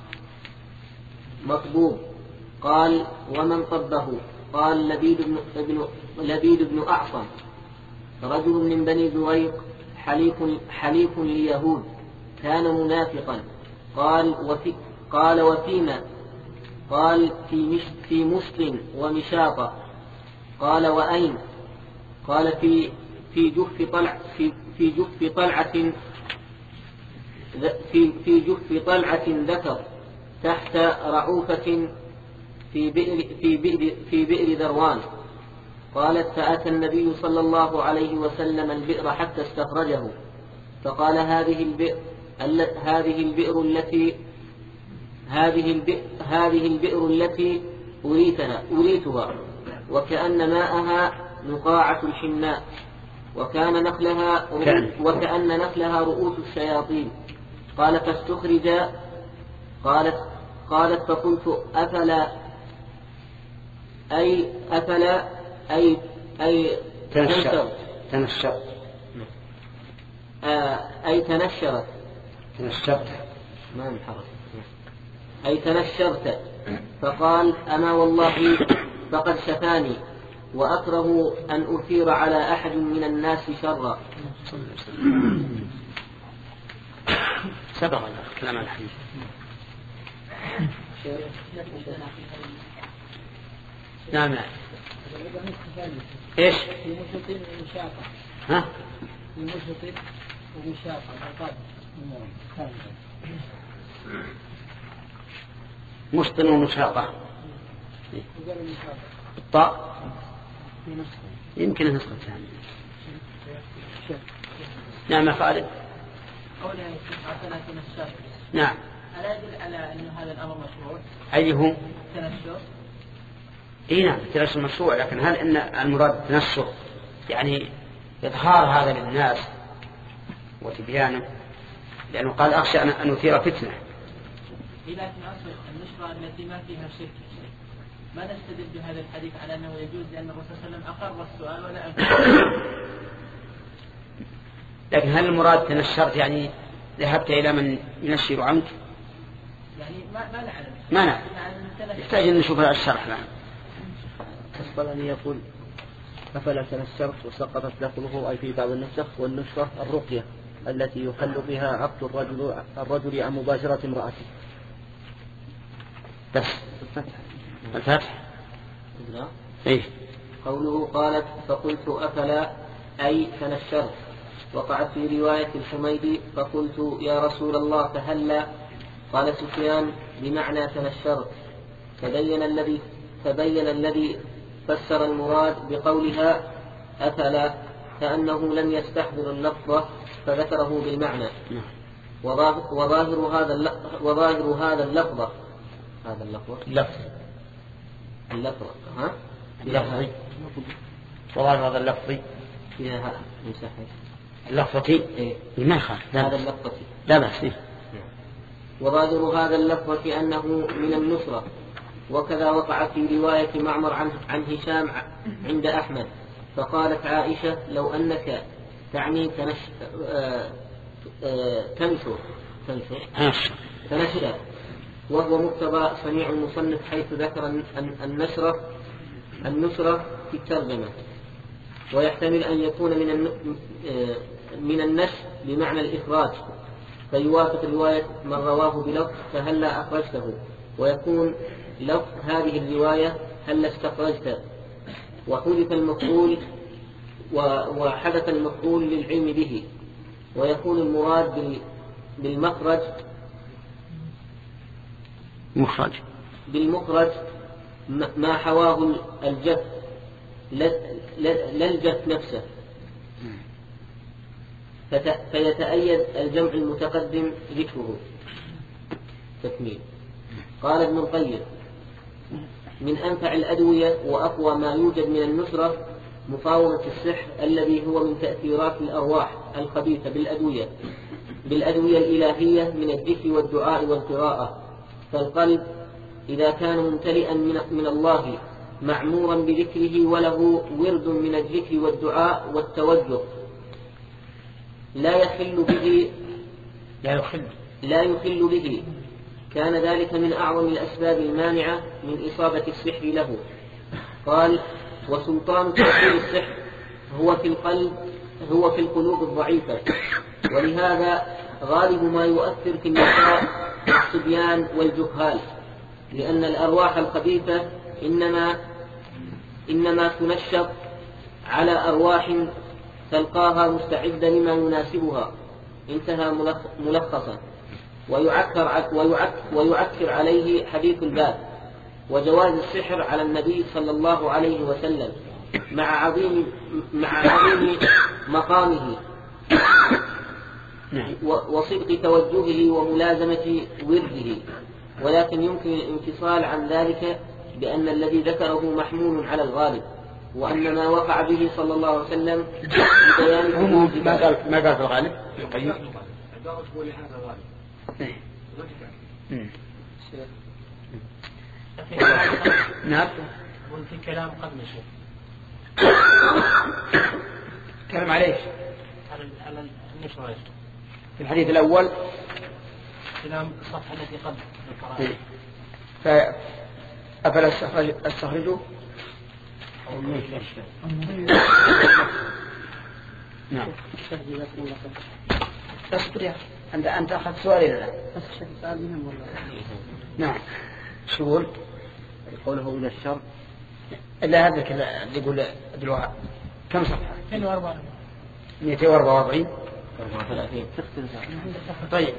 مطبوب. قال ومن طبه؟ قال لبيد بن, ابن لبيد بن أعصم رجل من بني زريق حليف, حليف ليهود كان منافقا. قال وفي قال وفيما؟ قال في, مش في مسلم ومشاطة. قال وأين؟ قال في في جف طلع في في جف طلعة في في جف طلعة ذكر تحت رعوفة في بئر في بئر في بئر ذروان. قالت فأتى النبي صلى الله عليه وسلم البئر حتى استخرجه فقال هذه البئر هذه البئر التي هذه البئر هذه البئر التي أريتها أريتها وكأن ماءها نقاعة الحناء وكان نخلها وكأن نخلها رؤوس الشياطين. قال فاستخرج. قالت قالت فقلت أفلا أي أفلا أي أي تنشرت تنشرت أي تنشرت تنشرت ما انحرف أي تنشرت. فقال أما والله فقد شفاني وأكره أن أثير على أحد من الناس شرا. سبق كلام الحديث. نعم نعم. ايش؟ في مشط ومشاقة. ها؟ في مشط ومشاقة. مشط ومشاقة. الطاء يمكن نسخة ثانية. نعم خالد. قولها ثلاثين الشهر. نعم. ألا يدل على أن هذا الأمر مشروع؟ أيه هو؟ التنشر. إيه نعم التنشر مشروع، لكن هل إن المراد التنشر يعني إظهار هذا للناس وتبيانه؟ لأنه قال أخشى أن أثير فتنة. لكن أصل النشرة التي ما فيها شرك ما نستدل بهذا الحديث على أنه يجوز لأن الرسول صلى الله عليه وسلم أقر السؤال ولا أنكر. لكن هل المراد تنشرت يعني ذهبت إلى من ينشر عنك؟ يعني ما ما نعلم. ما نعلم. يحتاج أن نشوف الشرح الآن. الأسبلاني يقول أفلا تنشرت وسقطت لفظه أي في بعض النسخ. والنشرة الرقية التي يحل بها عقد الرجل الرجل عن مباشرة امرأته. بس الفتح. إيه. قوله قالت فقلت أفلا أي تنشرت. وقعت في رواية الحميدي فقلت يا رسول الله فهلا؟ قال سفيان بمعنى تنشرت. تبين الذي تبين الذي فسر المراد بقولها أفلا كأنه لم يستحضر اللفظة فذكره بالمعنى. وظاهر, وظاهر هذا وظاهر هذا اللفظة هذا اللفظة اللفظ اللفظة ها اللفظي وظاهر هذا اللفظي فيها مسحر اللفظتي إيه؟ ما يخالف هذا اللفظة لا بأس إيه؟ وظاهر هذا اللفظة أنه من النصرة، وكذا وقع في رواية معمر عن, عن هشام عند أحمد، فقالت عائشة لو أنك تعني تنش... آه... آه... تنشر تنشر تنشر وهو مقتضى صنيع المصنف حيث ذكر النشرة النشرة في الترجمة، ويحتمل أن يكون من الن... آه... من النشر بمعنى الإخراج، فيوافق رواية من رواه بلفظ فهلا أخرجته، ويكون لفظ هذه الرواية هلا استخرجت، وحذف المفعول وحدث المفعول للعلم به، ويكون المراد بالمخرج مخرج بالمخرج ما حواه الجف لا الجف نفسه، فيتأيد الجمع المتقدم ذكره. تكميل. قال ابن القيم من أنفع الأدوية وأقوى ما يوجد من النصرة مقاومة السحر الذي هو من تأثيرات الأرواح الخبيثة بالأدوية بالأدوية الإلهية من الذكر والدعاء والقراءة، فالقلب إذا كان ممتلئا من الله معمورا بذكره وله ورد من الذكر والدعاء والتوجه لا يخل به لا يخل لا يخل به كان ذلك من أعظم الأسباب المانعة من إصابة السحر له. قال وسلطان تأثير السحر هو في القلب هو في القلوب الضعيفة، ولهذا غالب ما يؤثر في النساء والصبيان والجهال، لأن الأرواح الخبيثة إنما إنما تنشط على أرواح تلقاها مستعدة لما يناسبها. انتهى ملخصا. ويعكر, ويعكر, ويعكر عليه حديث الباب وجواز السحر على النبي صلى الله عليه وسلم مع عظيم, مع عظيم مقامه وصدق توجهه وملازمة ورده، ولكن يمكن الانفصال عن ذلك بأن الذي ذكره محمول على الغالب، وأن ما وقع به صلى الله عليه وسلم ببيان ما قال ما قال في الغالب يقيم نعم في كلام قبل شيء كلام عليه على النشرة في الحديث الأول كلام الصفحة التي قبل القراءة، فأفلا استخرجوا نعم اصبر يا أنت أنت أخذت سؤالي الآن نعم شو يقول قوله إلى الشر إلا هذا كذا اللي يقول الدعاء كم صفحة مئتين وأربعة مئتين وأربعة وأربعين طيب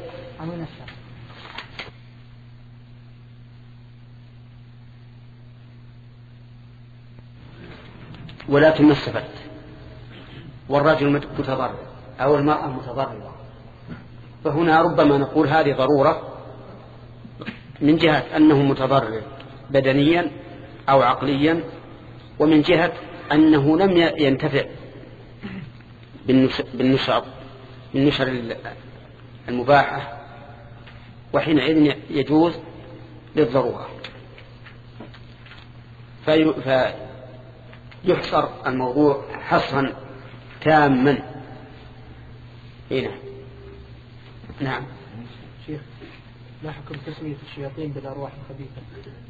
ولكن ما استفدت والرجل متضرر أو المرأة متضررة، فهنا ربما نقول هذه ضرورة من جهة أنه متضرر بدنيا أو عقليا، ومن جهة أنه لم ينتفع بالنشر بالنشر المباحة، وحينئذ يجوز للضرورة فيحصر الموضوع حصرا تاما هنا. نعم شيخ ما حكم تسمية الشياطين بالأرواح الخبيثة؟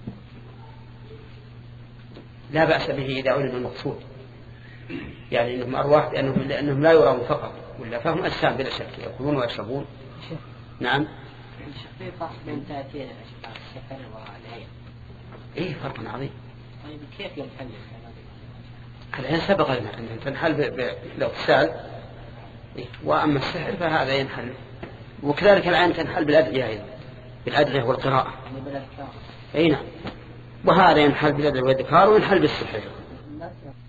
لا بأس به إذا علم المقصود، يعني إنهم أرواح لأنهم, لأنهم لا يرون فقط، ولا فهم أجسام بلا شك يأكلون ويشربون. نعم في فرق بين تأثير السحر والعين. إيه فرق عظيم. طيب كيف ينحل العين؟ سبق لنا أن تنحل بالاغتسال، وأما السحر فهذا ينحل، وكذلك العين تنحل بالأدعية أيضا، بالأدعية والقراءة. أي نعم، وهذا ينحل بالأدعية والذكر وينحل بالسحر.